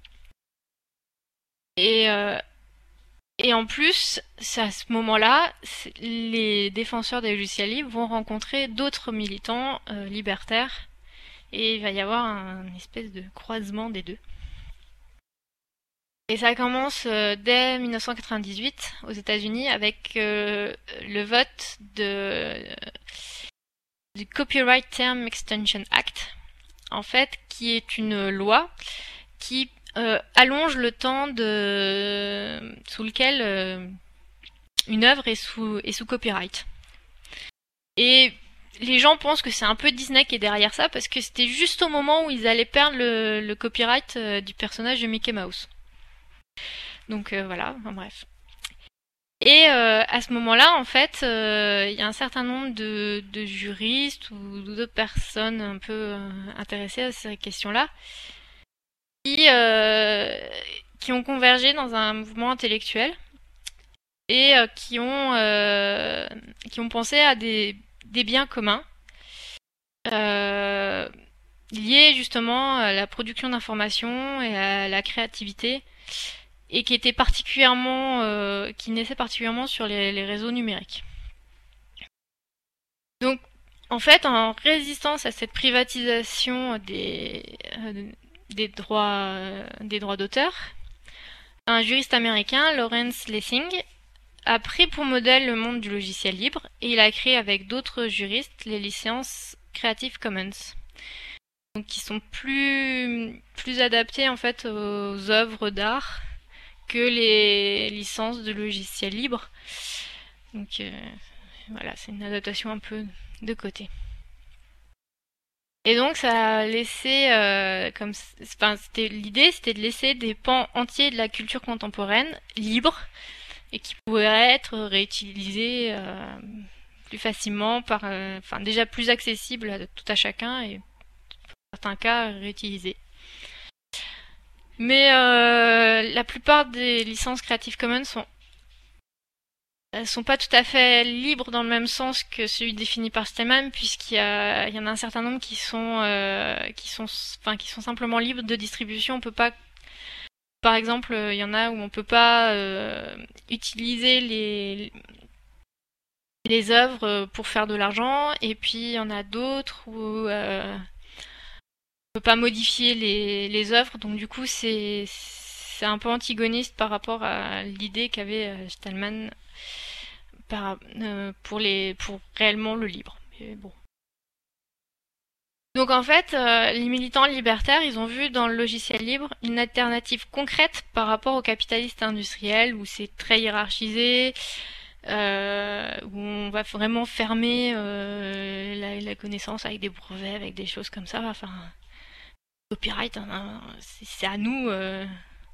Et, euh, et en plus, à ce moment-là, les défenseurs des logiciels libres vont rencontrer d'autres militants euh, libertaires et il va y avoir un, une espèce de croisement des deux. Et ça commence euh, dès mille neuf cent quatre-vingt-dix-huit aux États-Unis avec euh, le vote de, euh, du Copyright Term Extension Act, en fait, qui est une loi qui Euh, allonge le temps de sous lequel euh, une œuvre est sous, est sous copyright. Et les gens pensent que c'est un peu Disney qui est derrière ça parce que c'était juste au moment où ils allaient perdre le, le copyright euh, du personnage de Mickey Mouse. Donc euh, voilà, enfin, bref. Et euh, à ce moment-là, en fait, il euh, y a un certain nombre de, de juristes ou d'autres personnes un peu euh, intéressées à ces questions-là Qui, euh, qui ont convergé dans un mouvement intellectuel et euh, qui ont euh, qui ont pensé à des, des biens communs euh, liés justement à la production d'informations et à la créativité et qui étaient particulièrement euh, qui naissaient particulièrement sur les, les réseaux numériques. Donc en fait, en résistance à cette privatisation des euh, des droits, euh, des droits d'auteur, un juriste américain, Lawrence Lessig, a pris pour modèle le monde du logiciel libre et il a créé avec d'autres juristes les licences Creative Commons, donc qui sont plus plus adaptées en fait aux œuvres d'art que les licences de logiciels libres. Donc euh, voilà, c'est une adaptation un peu de côté. Et donc ça a laissé, euh, comme, enfin, c'était l'idée, c'était de laisser des pans entiers de la culture contemporaine libres et qui pourraient être réutilisés euh, plus facilement, par, euh, enfin déjà plus accessibles à tout à chacun et dans certains cas réutilisés. Mais euh, la plupart des licences Creative Commons sont elles sont pas tout à fait libres dans le même sens que celui défini par Stallman, puisqu'il y, a, il y en a un certain nombre qui sont, euh, qui sont, enfin, qui sont simplement libres de distribution. On peut pas, par exemple, il y en a où on peut pas euh, utiliser les les œuvres pour faire de l'argent, et puis il y en a d'autres où euh, on peut pas modifier les, les œuvres, donc du coup c'est c'est un peu antigoniste par rapport à l'idée qu'avait Stallman par, euh, pour les pour réellement le libre. Mais bon. Donc en fait, euh, les militants libertaires, ils ont vu dans le logiciel libre une alternative concrète par rapport aux capitalistes industriels où c'est très hiérarchisé. Euh, où on va vraiment fermer euh, la, la connaissance avec des brevets, avec des choses comme ça. Enfin, copyright, hein, c'est à nous. Euh,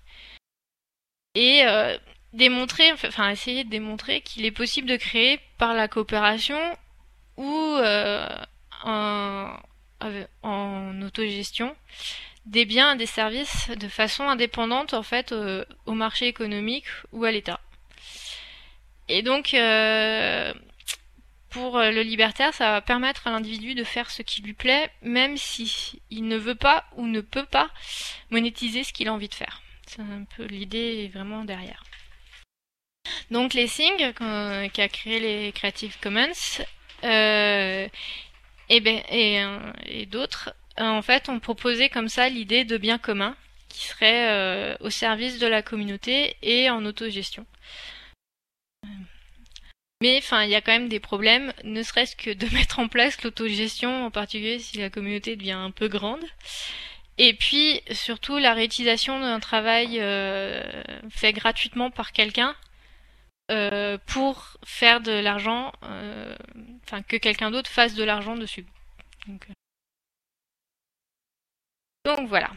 et euh, démontrer, enfin essayer de démontrer qu'il est possible de créer par la coopération ou euh, en, en autogestion des biens et des services de façon indépendante en fait euh, au marché économique ou à l'État. Et donc, euh, pour le libertaire, ça va permettre à l'individu de faire ce qui lui plaît, même si il ne veut pas ou ne peut pas monétiser ce qu'il a envie de faire. C'est un peu l'idée vraiment derrière. Donc Lessing, qui a créé les Creative Commons, euh, et, ben, et, et d'autres, en fait, ont proposé comme ça l'idée de bien commun, qui serait euh, au service de la communauté et en autogestion. Mais enfin, il y a quand même des problèmes, ne serait-ce que de mettre en place l'autogestion, en particulier si la communauté devient un peu grande. Et puis, surtout, la réutilisation d'un travail euh, fait gratuitement par quelqu'un euh, pour faire de l'argent, euh, enfin, que quelqu'un d'autre fasse de l'argent dessus. Donc, euh... Donc voilà.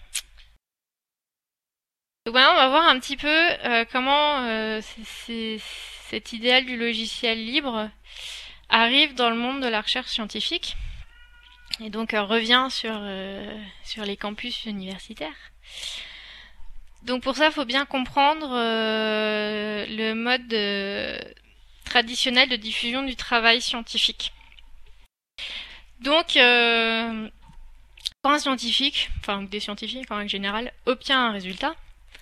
Donc maintenant, on va voir un petit peu euh, comment euh, c'est cet idéal du logiciel libre arrive dans le monde de la recherche scientifique et donc euh, revient sur, euh, sur les campus universitaires. Donc pour ça, il faut bien comprendre euh, le mode euh, traditionnel de diffusion du travail scientifique. Donc, euh, quand un scientifique, enfin des scientifiques en règle générale, obtient un résultat,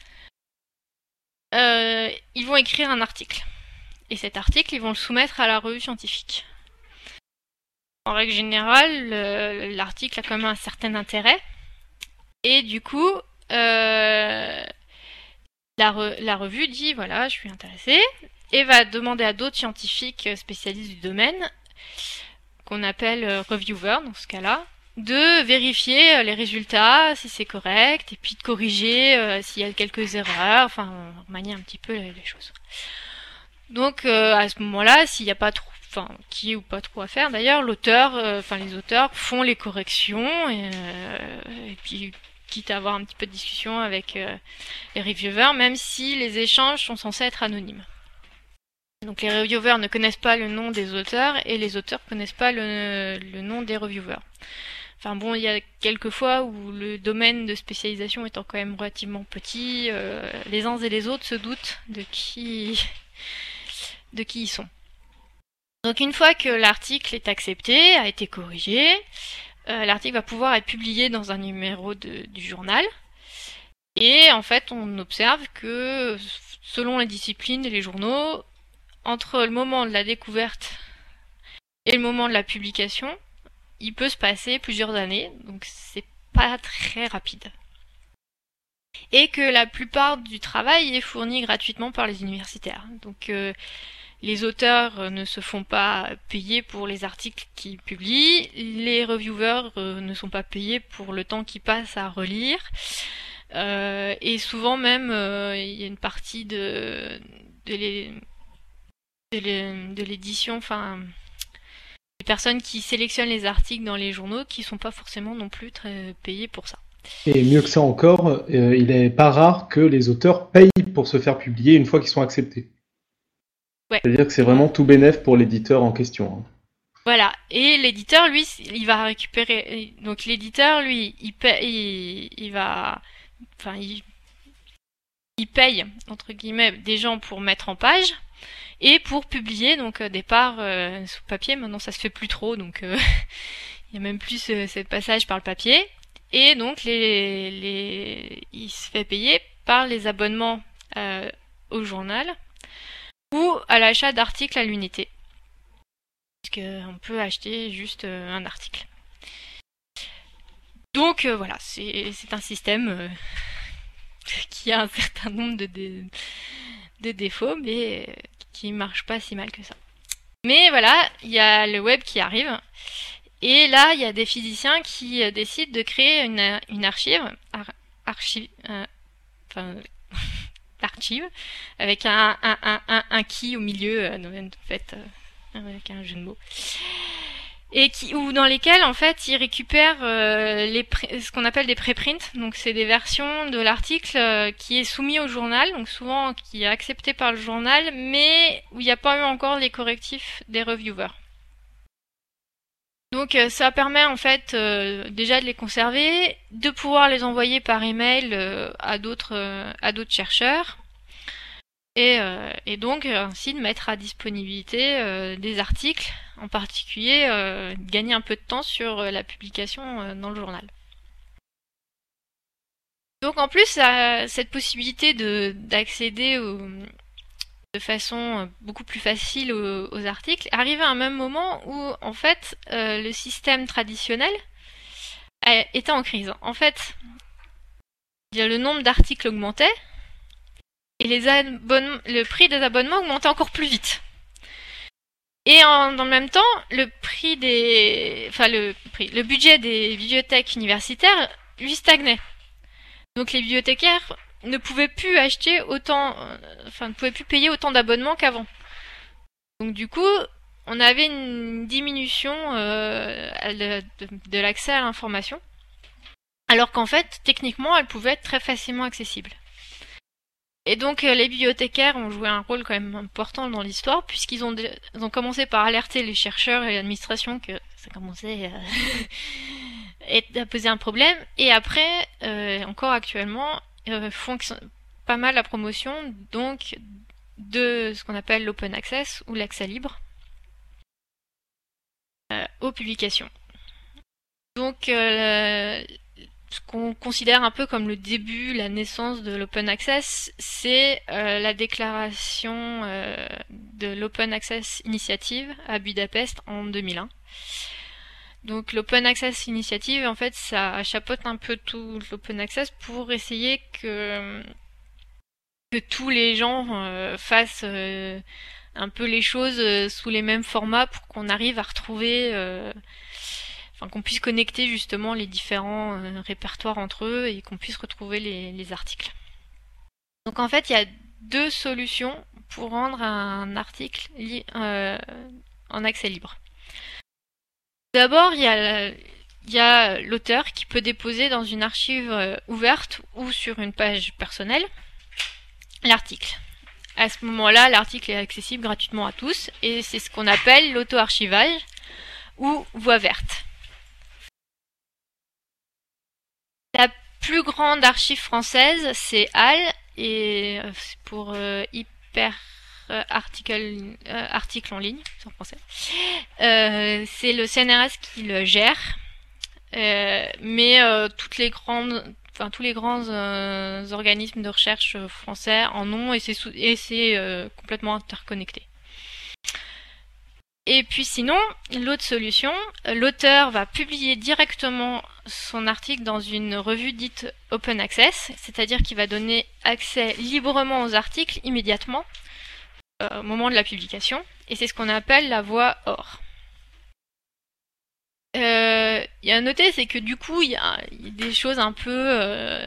euh, ils vont écrire un article. Et cet article, ils vont le soumettre à la revue scientifique. En règle générale, l'article a quand même un certain intérêt. Et du coup, euh, la, re, la revue dit, voilà, je suis intéressée, et va demander à d'autres scientifiques spécialistes du domaine, qu'on appelle reviewers dans ce cas-là, de vérifier les résultats, si c'est correct, et puis de corriger euh, s'il y a quelques erreurs, enfin, remanier un petit peu les, les choses. Donc euh, à ce moment-là, s'il n'y a pas trop, enfin qui est ou pas trop à faire d'ailleurs, l'auteur, enfin euh, les auteurs font les corrections et, euh, et puis quitte à avoir un petit peu de discussion avec euh, les reviewers, même si les échanges sont censés être anonymes. Donc les reviewers ne connaissent pas le nom des auteurs et les auteurs ne connaissent pas le, le nom des reviewers. Enfin bon, il y a quelques fois où le domaine de spécialisation étant quand même relativement petit, euh, les uns et les autres se doutent de qui de qui ils sont. Donc une fois que l'article est accepté, a été corrigé, euh, l'article va pouvoir être publié dans un numéro de, du journal. Et en fait, on observe que selon les disciplines et les journaux, entre le moment de la découverte et le moment de la publication, il peut se passer plusieurs années, donc c'est pas très rapide. Et que la plupart du travail est fourni gratuitement par les universitaires. Donc euh, les auteurs ne se font pas payer pour les articles qu'ils publient, les reviewers ne sont pas payés pour le temps qu'ils passent à relire, euh, et souvent même euh, il y a une partie de, de l'édition, enfin des personnes qui sélectionnent les articles dans les journaux qui sont pas forcément non plus très payées pour ça. Et mieux que ça encore, euh, il n'est pas rare que les auteurs payent pour se faire publier une fois qu'ils sont acceptés. Ouais. C'est-à-dire que c'est vraiment tout bénef pour l'éditeur en question. Voilà. Et l'éditeur, lui, il va récupérer. Donc l'éditeur, lui, il paye, il, il va, enfin, il, il paye entre guillemets des gens pour mettre en page. et pour publier, donc au départ euh, sous papier, maintenant ça se fait plus trop, donc euh, il y a même plus euh, ce passage par le papier, et donc les, les... il se fait payer par les abonnements euh, au journal ou à l'achat d'articles à l'unité, puisqu'on peut acheter juste euh, un article. Donc euh, voilà, c'est un système euh, qui a un certain nombre de, de, de défauts, mais euh, qui marche pas si mal que ça. Mais voilà, il y a le web qui arrive, et là il y a des physiciens qui euh, décident de créer une, une archive, ar, archive, euh, enfin l'archive, avec un, un, un, un, un key au milieu, euh, en fait, euh, avec un jeu de mots. Et qui, ou dans lesquels en fait ils récupèrent euh, les pré, ce qu'on appelle des préprints, donc c'est des versions de l'article euh, qui est soumis au journal, donc souvent qui est accepté par le journal, mais où il n'y a pas eu encore les correctifs des reviewers. Donc euh, ça permet en fait euh, déjà de les conserver, de pouvoir les envoyer par email euh, à d'autres euh, à d'autres chercheurs. Et, euh, et donc ainsi de mettre à disponibilité euh, des articles, en particulier euh, gagner un peu de temps sur euh, la publication euh, dans le journal. Donc en plus, ça, cette possibilité de d'accéder de façon beaucoup plus facile aux, aux articles arrive à un même moment où en fait euh, le système traditionnel a, était en crise. En fait, le nombre d'articles augmentait, et les le prix des abonnements augmentait encore plus vite. Et en, dans le même temps, le prix des, enfin le prix, le budget des bibliothèques universitaires lui stagnait. Donc les bibliothécaires ne pouvaient plus acheter autant, enfin ne pouvaient plus payer autant d'abonnements qu'avant. Donc du coup, on avait une diminution euh, de, de, de l'accès à l'information, alors qu'en fait, techniquement, elle pouvait être très facilement accessible. Et donc les bibliothécaires ont joué un rôle quand même important dans l'histoire, puisqu'ils ont, ils ont commencé par alerter les chercheurs et l'administration que ça commençait à, à poser un problème, et après, euh, encore actuellement, euh, font pas mal la promotion donc de ce qu'on appelle l'open access ou l'accès libre euh, aux publications. Donc euh, ce qu'on considère un peu comme le début, la naissance de l'open access, c'est euh, la déclaration euh, de l'Open Access Initiative à Budapest en deux mille un. Donc l'Open Access Initiative, en fait, ça chapeaute un peu tout l'Open Access pour essayer que, que tous les gens euh, fassent euh, un peu les choses euh, sous les mêmes formats pour qu'on arrive à retrouver... Euh, Enfin, qu'on puisse connecter justement les différents euh, répertoires entre eux et qu'on puisse retrouver les, les articles. Donc en fait, il y a deux solutions pour rendre un article li euh, en accès libre. D'abord, il y a il y a l'auteur qui peut déposer dans une archive euh, ouverte ou sur une page personnelle l'article. À ce moment-là, l'article est accessible gratuitement à tous et c'est ce qu'on appelle l'auto-archivage ou voie verte. La plus grande archive française, c'est H A L, et pour euh, hyper euh, article, euh, article en ligne, en français. Euh, c'est le C N R S qui le gère, euh, mais euh, toutes les grandes, enfin tous les grands euh, organismes de recherche français en ont, et c'est euh, complètement interconnecté. Et puis sinon, l'autre solution, l'auteur va publier directement son article dans une revue dite Open Access, c'est-à-dire qu'il va donner accès librement aux articles immédiatement euh, au moment de la publication, et c'est ce qu'on appelle la voie or. Euh, y a à noter, c'est que du coup, il y, y a des choses un peu... Euh,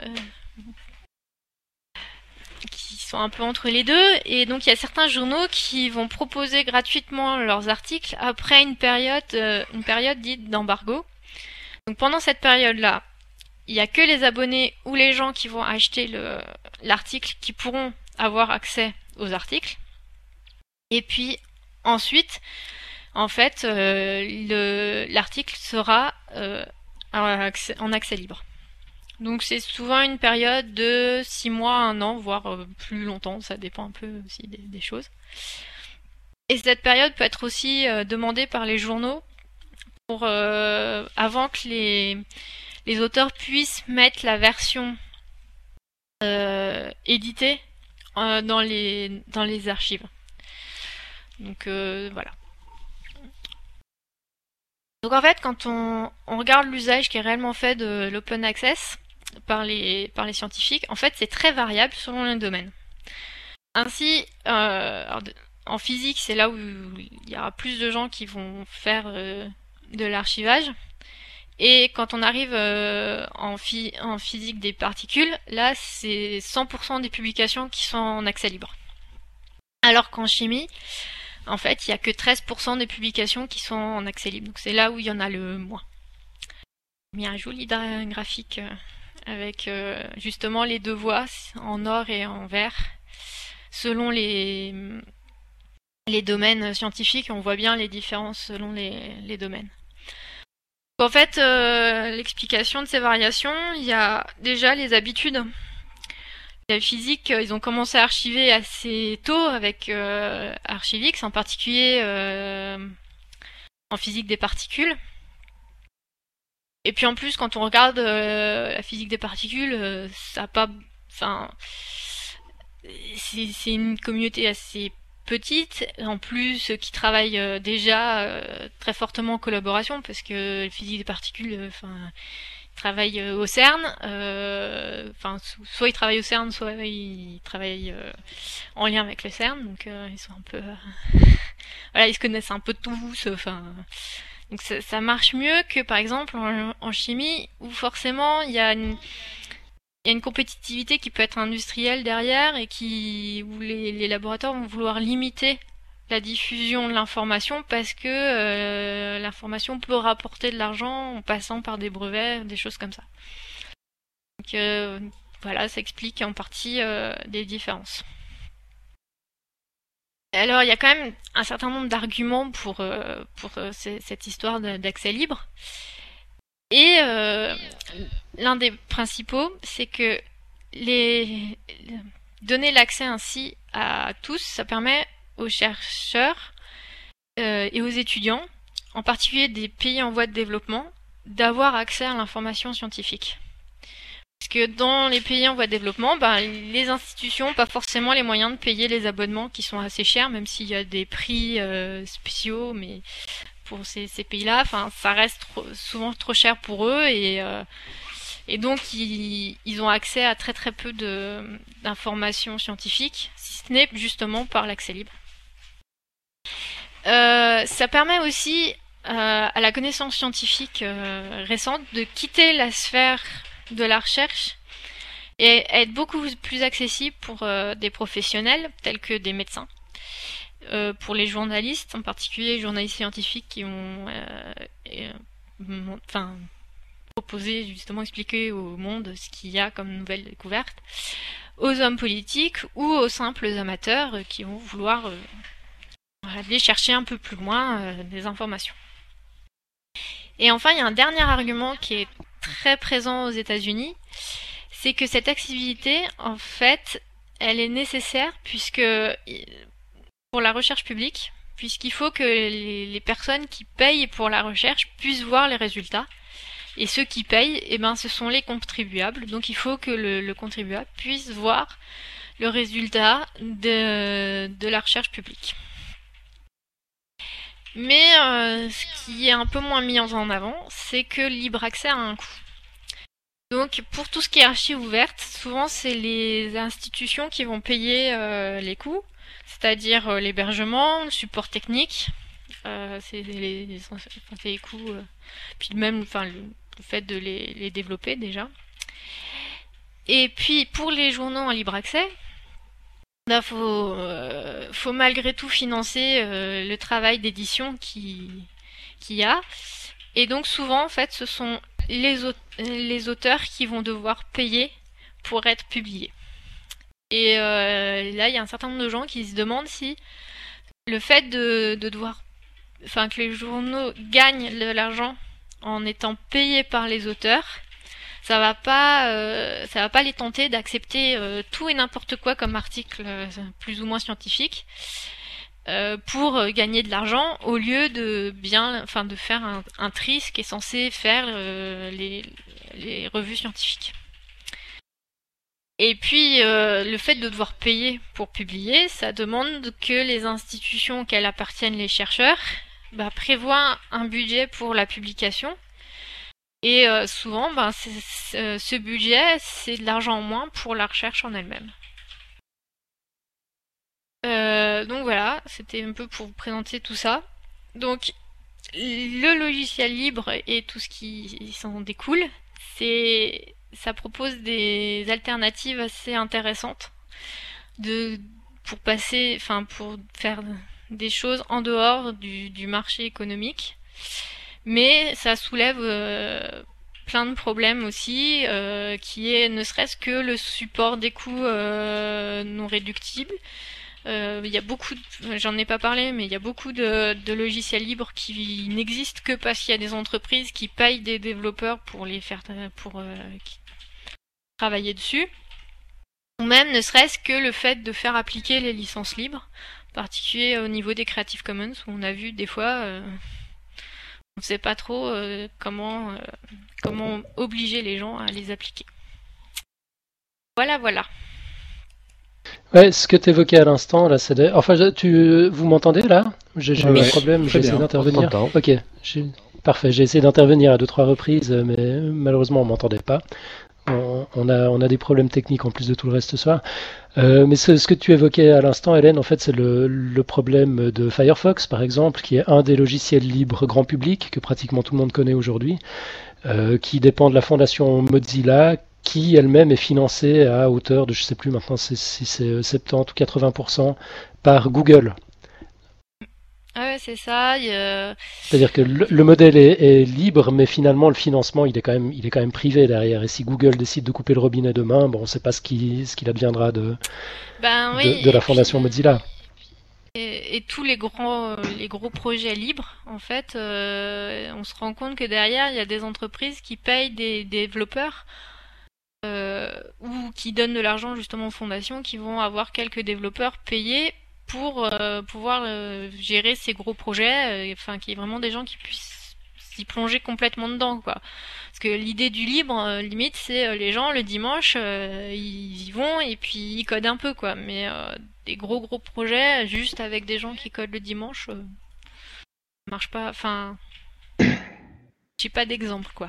qui sont un peu entre les deux, et donc il y a certains journaux qui vont proposer gratuitement leurs articles après une période, euh, une période dite d'embargo. Donc pendant cette période-là, il n'y a que les abonnés ou les gens qui vont acheter l'article qui pourront avoir accès aux articles. Et puis ensuite, en fait, euh, l'article sera euh, en, accès, en accès libre. Donc c'est souvent une période de six mois, un an, voire plus longtemps, ça dépend un peu aussi des, des choses. Et cette période peut être aussi euh, demandée par les journaux pour euh, avant que les, les auteurs puissent mettre la version euh, éditée euh, dans les dans les archives. Donc euh, voilà. Donc en fait, quand on, on regarde l'usage qui est réellement fait de l'open access par les par les scientifiques, en fait, c'est très variable selon les domaines. Ainsi, euh, alors, en physique, c'est là où il y aura plus de gens qui vont faire euh, de l'archivage. Et quand on arrive euh, en, phy- en physique des particules, là, c'est cent pour cent des publications qui sont en accès libre. Alors qu'en chimie, en fait, il n'y a que treize pour cent des publications qui sont en accès libre. Donc c'est là où il y en a le moins. J'ai mis un joli graphique euh, avec euh, justement les deux voies en or et en vert. Selon les, les domaines scientifiques, on voit bien les différences selon les, les domaines. En fait, euh, l'explication de ces variations, il y a déjà les habitudes. La physique, ils ont commencé à archiver assez tôt avec euh, Archivix, en particulier euh, en physique des particules. Et puis en plus, quand on regarde euh, la physique des particules, euh, ça a pas, enfin, c'est une communauté assez petite, en plus qui travaille euh, déjà euh, très fortement en collaboration, parce que la physique des particules, enfin, euh, travaille euh, au CERN, enfin, euh, soit ils travaillent au CERN, soit ils travaillent euh, en lien avec le CERN, donc euh, ils sont un peu, euh, voilà, ils se connaissent un peu tous, enfin. Donc ça, ça marche mieux que par exemple en, en chimie, où forcément il y a une il y a une compétitivité qui peut être industrielle derrière et qui où les, les laboratoires vont vouloir limiter la diffusion de l'information parce que euh, l'information peut rapporter de l'argent en passant par des brevets, des choses comme ça. Donc euh, voilà, ça explique en partie euh, des différences. Alors il y a quand même un certain nombre d'arguments pour, euh, pour euh, cette histoire d'accès libre. Et euh, l'un des principaux, c'est que les donner l'accès ainsi à tous, ça permet aux chercheurs euh, et aux étudiants, en particulier des pays en voie de développement, d'avoir accès à l'information scientifique. Parce que dans les pays en voie de développement, ben, les institutions n'ont pas forcément les moyens de payer les abonnements qui sont assez chers, même s'il y a des prix euh, spéciaux, mais pour ces, ces pays-là, enfin, ça reste trop, souvent trop cher pour eux et, euh, et donc ils, ils ont accès à très très peu d'informations scientifiques, si ce n'est justement par l'accès libre. Euh, ça permet aussi euh, à la connaissance scientifique euh, récente de quitter la sphère de la recherche et être beaucoup plus accessible pour euh, des professionnels tels que des médecins. Euh, pour les journalistes, en particulier les journalistes scientifiques qui ont euh, euh, enfin, proposé, justement expliquer au monde ce qu'il y a comme nouvelle découverte, aux hommes politiques ou aux simples amateurs euh, qui vont vouloir euh, aller chercher un peu plus loin euh, des informations. Et enfin, il y a un dernier argument qui est très présent aux États-Unis, c'est que cette accessibilité, en fait, elle est nécessaire puisque pour la recherche publique, puisqu'il faut que les, les personnes qui payent pour la recherche puissent voir les résultats. Et ceux qui payent, eh ben, ce sont les contribuables. Donc il faut que le, le contribuable puisse voir le résultat de, de la recherche publique. Mais euh, ce qui est un peu moins mis en avant, c'est que le libre accès a un coût. Donc pour tout ce qui est archives ouvertes, souvent c'est les institutions qui vont payer euh, les coûts, c'est-à-dire euh, l'hébergement, le support technique, euh, c'est les, les, les coûts, euh, puis même enfin, le, le fait de les, les développer déjà. Et puis pour les journaux en libre accès, il bah, faut, euh, faut malgré tout financer euh, le travail d'édition qui qu'il y a. Et donc souvent en fait ce sont les, aut les auteurs qui vont devoir payer pour être publiés. Et euh, là il y a un certain nombre de gens qui se demandent si le fait de, de devoir, enfin que les journaux gagnent de l'argent en étant payés par les auteurs, ça va pas, euh, ça va pas les tenter d'accepter euh, tout et n'importe quoi comme article euh, plus ou moins scientifique. euh, pour gagner de l'argent au lieu de bien, enfin de faire un, un tri, ce qui est censé faire euh, les, les revues scientifiques. Et puis euh, le fait de devoir payer pour publier, ça demande que les institutions auxquelles appartiennent les chercheurs bah, prévoient un budget pour la publication. Et euh, souvent, bah, c'est, c'est, ce budget, c'est de l'argent en moins pour la recherche en elle-même. Euh, donc voilà, c'était un peu pour vous présenter tout ça. Donc le logiciel libre et tout ce qui s'en découle, c'est, ça propose des alternatives assez intéressantes de, pour passer, enfin pour faire des choses en dehors du, du marché économique. Mais ça soulève euh, plein de problèmes aussi, euh, qui est ne serait-ce que le support des coûts euh, non réductibles. Il euh, y a beaucoup, de, j'en ai pas parlé, mais il y a beaucoup de, de logiciels libres qui n'existent que parce qu'il y a des entreprises qui payent des développeurs pour les faire, pour euh, travailler dessus. Ou même ne serait-ce que le fait de faire appliquer les licences libres, en particulier au niveau des Creative Commons, où on a vu des fois, euh, on ne sait pas trop euh, comment, euh, comment obliger les gens à les appliquer. Voilà, voilà. Ouais, ce que tu évoquais à l'instant, là, c'est de... Enfin, tu... vous m'entendez là? J'ai eu ouais, un problème, j'ai essayé d'intervenir. Ok, j'ai... parfait, j'ai essayé d'intervenir à deux, trois reprises, mais malheureusement, on m'entendait pas. On, on, a, on a des problèmes techniques en plus de tout le reste ce soir. Euh, mais ce, ce que tu évoquais à l'instant, Hélène, en fait, c'est le, le problème de Firefox, par exemple, qui est un des logiciels libres grand public que pratiquement tout le monde connaît aujourd'hui, euh, qui dépend de la fondation Mozilla, qui elle-même est financée à hauteur de, je ne sais plus maintenant si c'est, c'est soixante-dix ou quatre-vingts pour cent par Google. Ah ouais, c'est ça. Il y a... C'est-à-dire que le, le modèle est, est libre, mais finalement le financement il est quand même, il est quand même privé derrière. Et si Google décide de couper le robinet demain, bon, on ne sait pas ce qui, ce qu'il adviendra de, ben, oui, de, de la fondation puis, Mozilla. Et, et tous les grands, les gros projets libres, en fait, euh, on se rend compte que derrière il y a des entreprises qui payent des, des développeurs. Euh, ou qui donnent de l'argent justement aux fondations qui vont avoir quelques développeurs payés pour euh, pouvoir euh, gérer ces gros projets, euh, enfin qu'il y ait vraiment des gens qui puissent s'y plonger complètement dedans, quoi. Parce que l'idée du libre, euh, limite, c'est euh, les gens le dimanche, euh, ils y vont et puis ils codent un peu, quoi. Mais euh, des gros gros projets juste avec des gens qui codent le dimanche, euh, ça marche pas. Enfin, j'ai pas d'exemple, quoi.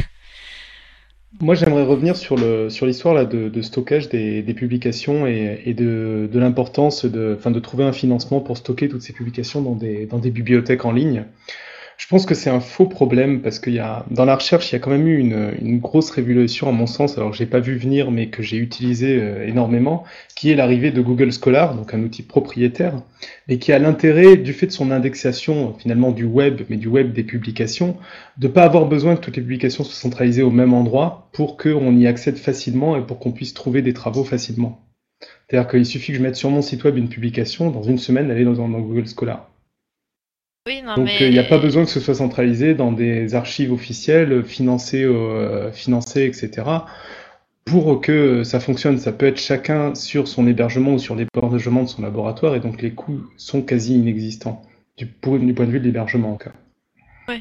Moi, j'aimerais revenir sur le sur l'histoire là de, de stockage des, des publications et, et de, de l'importance de, enfin, de trouver un financement pour stocker toutes ces publications dans des dans des bibliothèques en ligne. Je pense que c'est un faux problème parce qu'il y a dans la recherche, il y a quand même eu une, une grosse révolution à mon sens, alors que j'ai pas vu venir mais que j'ai utilisé euh, énormément, qui est l'arrivée de Google Scholar, donc un outil propriétaire, mais qui a l'intérêt du fait de son indexation finalement du web, mais du web des publications, de pas avoir besoin que toutes les publications soient centralisées au même endroit pour qu'on y accède facilement et pour qu'on puisse trouver des travaux facilement. C'est-à-dire qu'il suffit que je mette sur mon site web une publication, dans une semaine elle est dans, dans Google Scholar. Oui, non, Donc il mais... n'y a pas besoin que ce soit centralisé dans des archives officielles, financées, euh, financées, et cetera. Pour que ça fonctionne, ça peut être chacun sur son hébergement ou sur l'hébergement de son laboratoire, et donc les coûts sont quasi inexistants, du, pour, du point de vue de l'hébergement en cas. Ouais.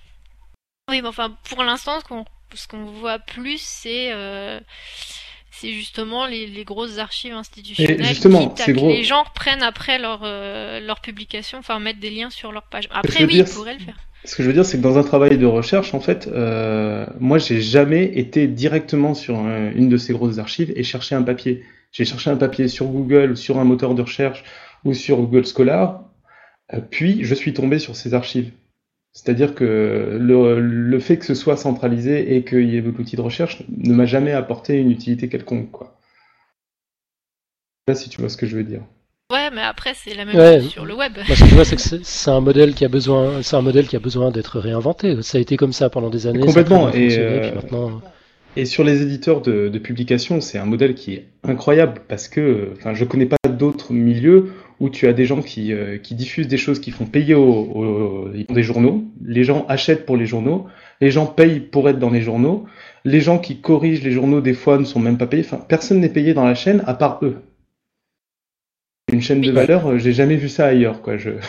Oui, mais enfin, pour l'instant, ce qu'on, ce qu'on voit plus, c'est... Euh... c'est justement les, les grosses archives institutionnelles, justement, quitte à c'est que gros. les gens reprennent après leur, euh, leur publication, enfin mettre des liens sur leur page. Après oui, dire, ils pourraient le faire. Ce que je veux dire, c'est que dans un travail de recherche, en fait, euh, moi j'ai jamais été directement sur un, une de ces grosses archives et cherché un papier. J'ai cherché un papier sur Google, sur un moteur de recherche ou sur Google Scholar, euh, puis je suis tombé sur ces archives. C'est-à-dire que le, le fait que ce soit centralisé et qu'il y ait l'outil de recherche ne m'a jamais apporté une utilité quelconque, quoi. Je sais pas si tu vois ce que je veux dire. Ouais, mais après c'est la même ouais. chose sur le web. Moi, ce que je vois, c'est que c'est, c'est un modèle qui a besoin, c'est un modèle qui a besoin d'être réinventé. Ça a été comme ça pendant des années. Complètement. Ça a et, euh, puis maintenant... et sur les éditeurs de, de publication, c'est un modèle qui est incroyable parce que, enfin, je connais pas d'autres milieux où tu as des gens qui, euh, qui diffusent des choses qui font payer aux, aux, aux des journaux, les gens achètent pour les journaux, les gens payent pour être dans les journaux, les gens qui corrigent les journaux des fois ne sont même pas payés, enfin personne n'est payé dans la chaîne à part eux. une chaîne Oui. de valeur, euh, j'ai jamais vu ça ailleurs, quoi. Je...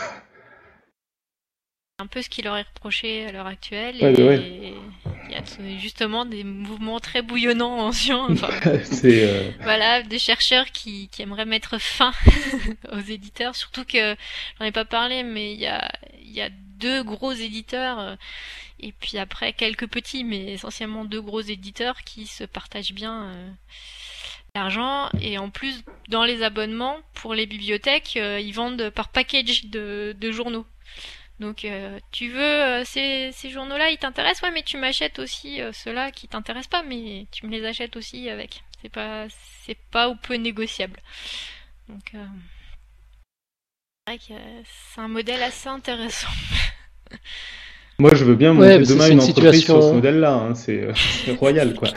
Un peu ce qui leur est reproché à l'heure actuelle. Ouais, et ouais. il y a justement des mouvements très bouillonnants en science. Enfin, c'est euh, voilà, des chercheurs qui, qui aimeraient mettre fin aux éditeurs. Surtout que, j'en ai pas parlé, mais il y a, il y a deux gros éditeurs, euh, et puis après quelques petits, mais essentiellement deux gros éditeurs qui se partagent bien euh, l'argent. Et en plus, dans les abonnements, pour les bibliothèques, euh, ils vendent par package de, de journaux. Donc, euh, tu veux euh, ces, ces journaux-là, ils t'intéressent, ouais, mais tu m'achètes aussi euh, ceux-là qui t'intéressent pas, mais tu me les achètes aussi avec. C'est pas, c'est pas ou peu négociable. Donc, euh, c'est vrai que euh, c'est un modèle assez intéressant. Moi, je veux bien Ouais, monter mais c'est demain c'est une une entreprise sur ce situation. modèle-là. Hein. C'est, euh, c'est royal, quoi.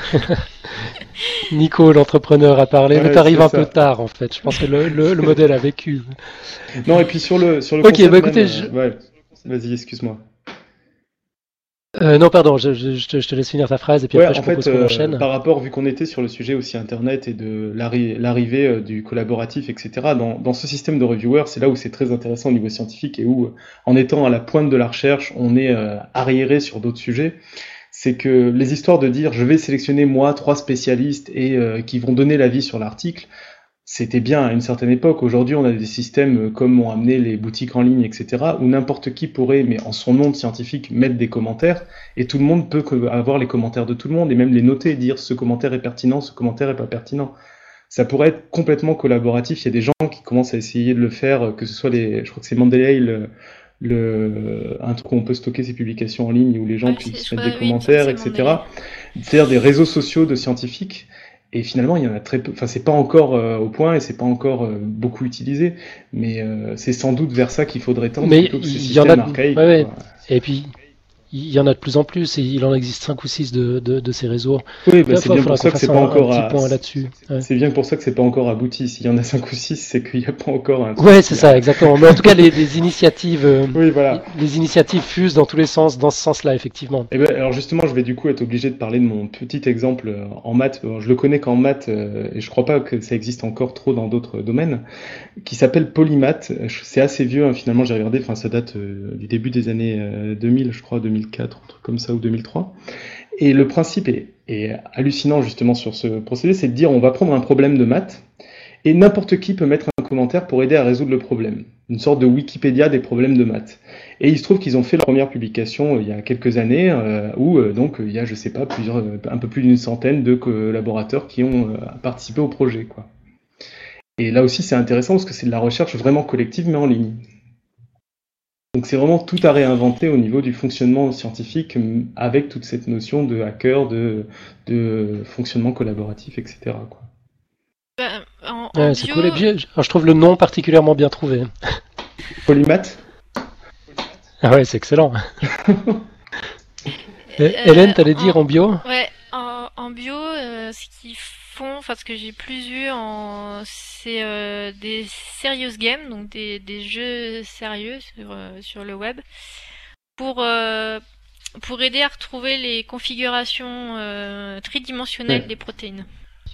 Nico, l'entrepreneur, a parlé, mais Ouais, t'arrives c'est un peu ça. tard en fait. Je pense que le, le, le modèle a vécu. Non, et puis sur le sur le Ok, concept bah même, écoutez, je... euh, ouais. Vas-y, excuse-moi. euh, non, pardon, je, je, je te je te laisse finir ta phrase et puis Ouais, après je en fait, propose qu'on euh, enchaîne. par rapport, vu qu'on était sur le sujet aussi Internet et de l'arri- l'arrivée euh, du collaboratif, et cetera, dans, dans ce système de reviewer, c'est là où c'est très intéressant au niveau scientifique et où, euh, en étant à la pointe de la recherche, on est euh, arriéré sur d'autres sujets. C'est que les histoires de dire je vais sélectionner moi trois spécialistes et euh, qui vont donner l'avis sur l'article, c'était bien à une certaine époque. Aujourd'hui, on a des systèmes euh, comme ont amené les boutiques en ligne, et cetera, où n'importe qui pourrait, mais en son nom de scientifique, mettre des commentaires, et tout le monde peut que- avoir les commentaires de tout le monde, et même les noter, dire ce commentaire est pertinent, ce commentaire est pas pertinent. Ça pourrait être complètement collaboratif. Il y a des gens qui commencent à essayer de le faire, euh, que ce soit les, je crois que c'est Mendeley, le, le, un truc où on peut stocker ses publications en ligne, où les gens Ouais, c'est, puissent je mettre des crois, oui, il me semble que commentaires, c'est Mendeley. et cetera. Faire des réseaux sociaux de scientifiques. Et finalement, il y en a très peu. Enfin, c'est pas encore euh, au point et c'est pas encore euh, beaucoup utilisé, mais euh, c'est sans doute vers ça qu'il faudrait tendre Mais plutôt que ces il y en a, systèmes de- archaïques, ouais, ouais. quoi. Et puis il y en a de plus en plus et il en existe cinq ou six de, de, de ces réseaux. Oui, bah, Là, c'est il bien faudra pour qu'on ça que fasse c'est un, pas un encore petit à... point là-dessus. Ouais. C'est bien pour ça que c'est pas encore abouti. S'il y en a cinq ou six, c'est qu'il n'y a pas encore un Ouais, truc c'est qui ça, a... exactement. Mais en tout cas, les, les initiatives, euh, Oui, voilà. les initiatives fusent dans tous les sens, dans ce sens-là, effectivement. Eh ben, alors justement, je vais du coup être obligé de parler de mon petit exemple euh, en maths. Bon, je le connais qu'en maths euh, et je crois pas que ça existe encore trop dans d'autres domaines, qui s'appelle Polymath. C'est assez vieux, hein, finalement, j'ai regardé, enfin ça date euh, du début des années euh, deux mille, je crois, deux mille quatre, un truc comme ça, ou deux mille trois. Et le principe est, est hallucinant justement sur ce procédé, c'est de dire on va prendre un problème de maths et n'importe qui peut mettre un commentaire pour aider à résoudre le problème. Une sorte de Wikipédia des problèmes de maths. Et il se trouve qu'ils ont fait leur première publication euh, il y a quelques années, euh, où euh, donc il y a, je sais pas, plusieurs, euh, un peu plus d'une centaine de collaborateurs qui ont euh, participé au projet, quoi. Et là aussi, c'est intéressant parce que c'est de la recherche vraiment collective, mais en ligne. Donc c'est vraiment tout à réinventer au niveau du fonctionnement scientifique, avec toute cette notion de hacker, de, de fonctionnement collaboratif, et cetera, quoi. Bah, en, en Ouais, c'est bio, cool. Et puis, alors, je trouve le nom particulièrement bien trouvé. Polymath. Ah ouais, c'est excellent. Et- euh, Hélène, t'allais en, dire en bio? ouais, en, en bio, euh, ce qu'ils font, enfin ce que j'ai plus vu, en, c'est euh, des serious games, donc des, des jeux sérieux sur, euh, sur le web, pour euh, pour aider à retrouver les configurations euh, tridimensionnelles Ouais. des protéines.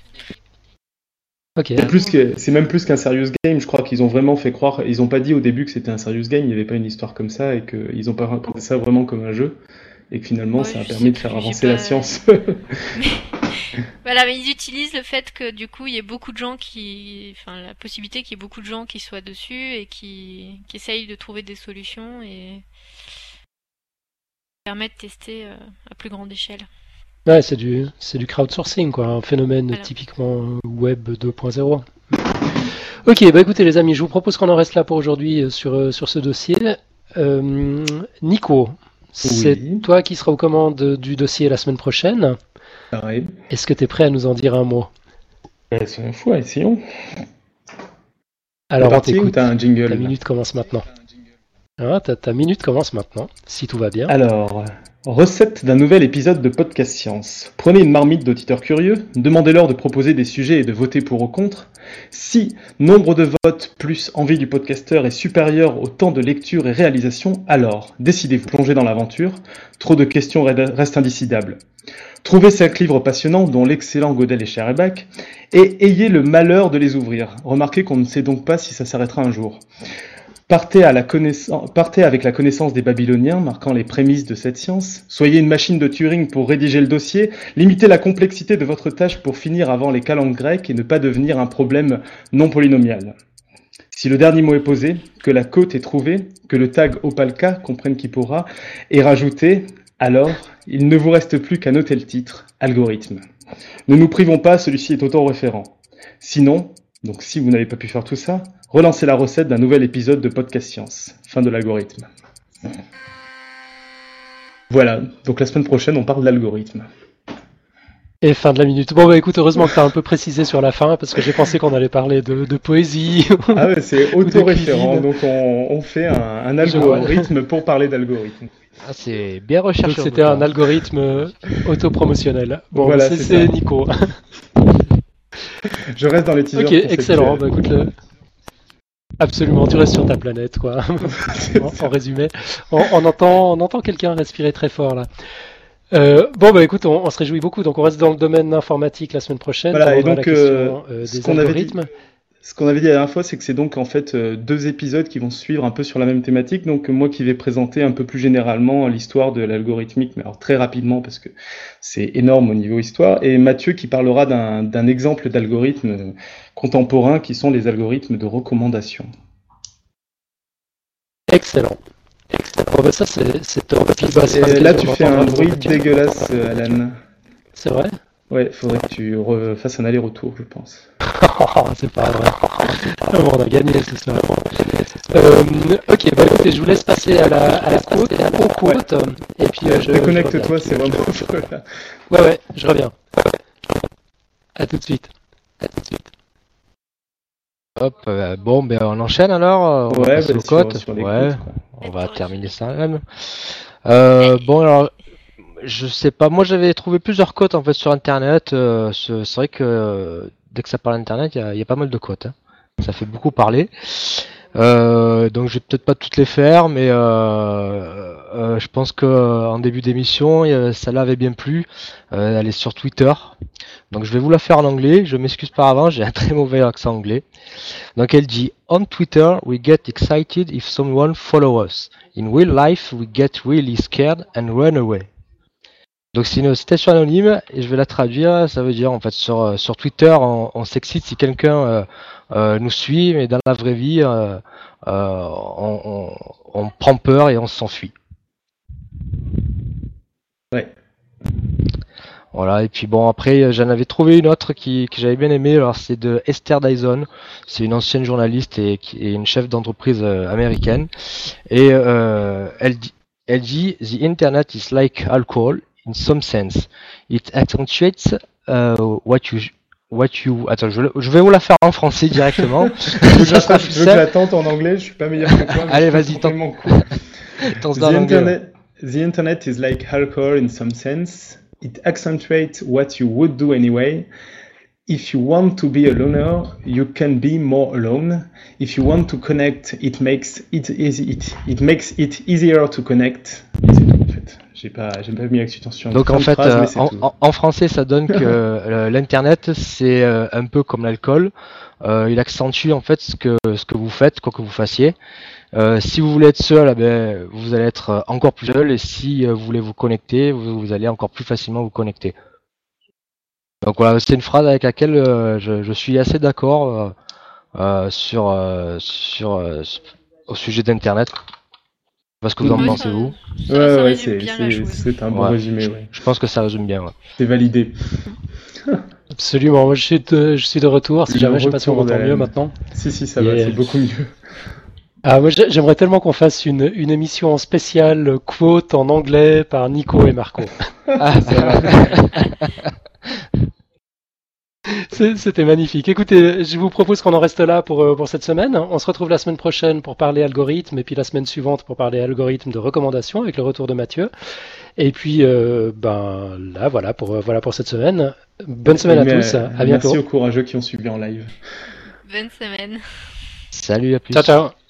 Ok. C'est plus que, c'est même plus qu'un serious game, je crois qu'ils ont vraiment fait croire, ils ont pas dit au début que c'était un serious game, il n'y avait pas une histoire comme ça, et qu'ils ont pas raconté ça vraiment comme un jeu, et que finalement Ouais, ça a je permis sais de faire plus, j'ai avancer pas- la science. Voilà, mais ils utilisent le fait que du coup il y ait beaucoup de gens qui, enfin la possibilité qu'il y ait beaucoup de gens qui soient dessus et qui, qui essayent de trouver des solutions et permettent de tester euh, à plus grande échelle. Ouais, c'est du, c'est du crowdsourcing, quoi. Un phénomène Voilà. typiquement web deux point zéro. Ok, bah écoutez les amis, je vous propose qu'on en reste là pour aujourd'hui euh, sur, euh, sur ce dossier. Euh, Nico, c'est Oui. toi qui seras aux commandes du dossier la semaine prochaine. Pareil. Est-ce que tu es prêt à nous en dire un mot? Ben, c'est un fou, essayons. Alors T'es on parti ou t'écoute. t'as un jingle Ta là minute commence maintenant. Ah, ta, ta minute commence maintenant, si tout va bien. Alors, recette d'un nouvel épisode de Podcast Science. Prenez une marmite d'auditeurs curieux, demandez-leur de proposer des sujets et de voter pour ou contre. Si nombre de votes plus envie du podcasteur est supérieur au temps de lecture et réalisation, alors décidez-vous plonger dans l'aventure. Trop de questions restent indécidables. Trouvez cinq livres passionnants, dont l'excellent Gödel et Scherebach, et ayez le malheur de les ouvrir. Remarquez qu'on ne sait donc pas si ça s'arrêtera un jour. Partez, à la connaissance... Partez avec la connaissance des Babyloniens, marquant les prémices de cette science. Soyez une machine de Turing pour rédiger le dossier. Limitez la complexité de votre tâche pour finir avant les calendes grecques et ne pas devenir un problème non polynomial. Si le dernier mot est posé, que la côte est trouvée, que le tag Opalka, comprenne qui pourra, est rajouté, alors il ne vous reste plus qu'à noter le titre, algorithme. Ne nous privons pas, celui-ci est auto-référent. Sinon, donc si vous n'avez pas pu faire tout ça, relancez la recette d'un nouvel épisode de Podcast Science. Fin de l'algorithme. Voilà, donc la semaine prochaine, on parle de l'algorithme. Et fin de la minute. Bon bah écoute, heureusement que tu as un peu précisé sur la fin, parce que j'ai pensé qu'on allait parler de, de poésie. Ah ouais, c'est auto-référent, donc on, on fait un, un algorithme pour parler d'algorithme. Ah, c'est bien recherché. Donc c'était un algorithme autopromotionnel. Bon, voilà, c'est, c'est, c'est Nico. Je reste dans les teasers. Ok, excellent. Bah, écoute, le... Absolument, tu restes sur ta planète, quoi. en, en résumé, on, on entend, on entend quelqu'un respirer très fort là. Euh, bon bah écoute, on, on se réjouit beaucoup, donc on reste dans le domaine informatique la semaine prochaine. Voilà, et donc la question, euh, ce, des qu'on avait dit, algorithmes. ce qu'on avait dit la dernière fois, c'est que c'est donc en fait euh, deux épisodes qui vont suivre un peu sur la même thématique. Donc moi qui vais présenter un peu plus généralement l'histoire de l'algorithmique, mais alors très rapidement parce que c'est énorme au niveau histoire, et Mathieu qui parlera d'un, d'un exemple d'algorithme contemporain qui sont les algorithmes de recommandation. Excellent. Excellent. Bon, bah ça c'est, c'est top. Puis, bah, c'est et là tu fais un bruit dégueulasse, Alan. C'est vrai ? Ouais, faudrait que tu refasses un aller-retour, je pense. C'est pas vrai. Bon, on a gagné tout ça. Euh, ok, bah écoutez, je vous laisse passer à la, à la côte, aux côtes. Ouais. Et puis euh, je. Déconnecte-toi, c'est vraiment. Ouais, ouais, je reviens. À tout de suite. À tout de suite. Hop, euh, bon, ben on enchaîne alors. On ouais, va bah, aux côtes. Sur, sur ouais, côtes, on va terminer ça même. Euh, bon alors. Je sais pas, moi j'avais trouvé plusieurs cotes en fait sur internet. Euh, c'est, c'est vrai que euh, dès que ça parle internet, il y, y a pas mal de cotes. Hein. Ça fait beaucoup parler. Euh, donc je vais peut-être pas toutes les faire, mais euh, euh, je pense que en début d'émission, celle-là avait bien plu. Euh, elle est sur Twitter. Donc je vais vous la faire en anglais. Je m'excuse par avance, j'ai un très mauvais accent anglais. Donc elle dit: On Twitter, we get excited if someone follows us. In real life, we get really scared and run away. Donc c'est une citation anonyme et je vais la traduire. Ça veut dire en fait sur sur Twitter on, on s'excite si quelqu'un euh, euh, nous suit, mais dans la vraie vie euh, euh, on, on, on prend peur et on s'enfuit. Ouais. Voilà, et puis bon après j'en avais trouvé une autre qui que j'avais bien aimée. Alors c'est de Esther Dyson. C'est une ancienne journaliste et, et une chef d'entreprise euh, américaine et euh, elle dit elle dit The internet is like alcohol. In some sense, it accentuates uh, what you, what you. Attends, je, je vais vous la faire en français directement. je veux que je la tente en anglais. Je suis pas meilleur que toi. Allez, vas-y, tente. the, internet, the internet is like alcohol in some sense. It accentuates what you would do anyway. If you want to be a loner, you can be more alone. If you want to connect, it makes it easy. It, it makes it easier to connect. C'est tout en fait. J'ai pas, j'ai pas mis l'accent sur. Donc en fait, phrases, euh, en, en, en français, ça donne que euh, l'internet c'est euh, un peu comme l'alcool. Euh, il accentue en fait ce que ce que vous faites, quoi que vous fassiez. Euh, si vous voulez être seul, eh ben, vous allez être encore plus seul. Et si euh, vous voulez vous connecter, vous, vous allez encore plus facilement vous connecter. Donc voilà, c'est une phrase avec laquelle euh, je, je suis assez d'accord euh, euh, sur euh, sur euh, au sujet d'internet. Parce que vous en ouais, pensez ça, vous ça, Ouais, ça ouais, c'est, c'est, c'est un bon ouais, résumé. Je, ouais. je pense que ça résume bien. Ouais. C'est validé. Absolument, moi je suis de, je suis de retour. Si Le jamais, je sais pas si on retour m'entend d'Alan. mieux maintenant. Si, si, ça Et va, c'est beaucoup mieux. Ah, moi j'aimerais tellement qu'on fasse une, une émission spéciale quote en anglais par Nico et Marco. Ah, ça va. C'était magnifique. Écoutez, je vous propose qu'on en reste là pour, pour cette semaine. On se retrouve la semaine prochaine pour parler algorithme et puis la semaine suivante pour parler algorithme de recommandation avec le retour de Mathieu. Et puis, euh, ben là, voilà pour, voilà pour cette semaine. Bonne semaine Mais, à tous. À bientôt. Merci aux courageux qui ont suivi en live. Bonne semaine. Salut, à plus. Ciao, ciao.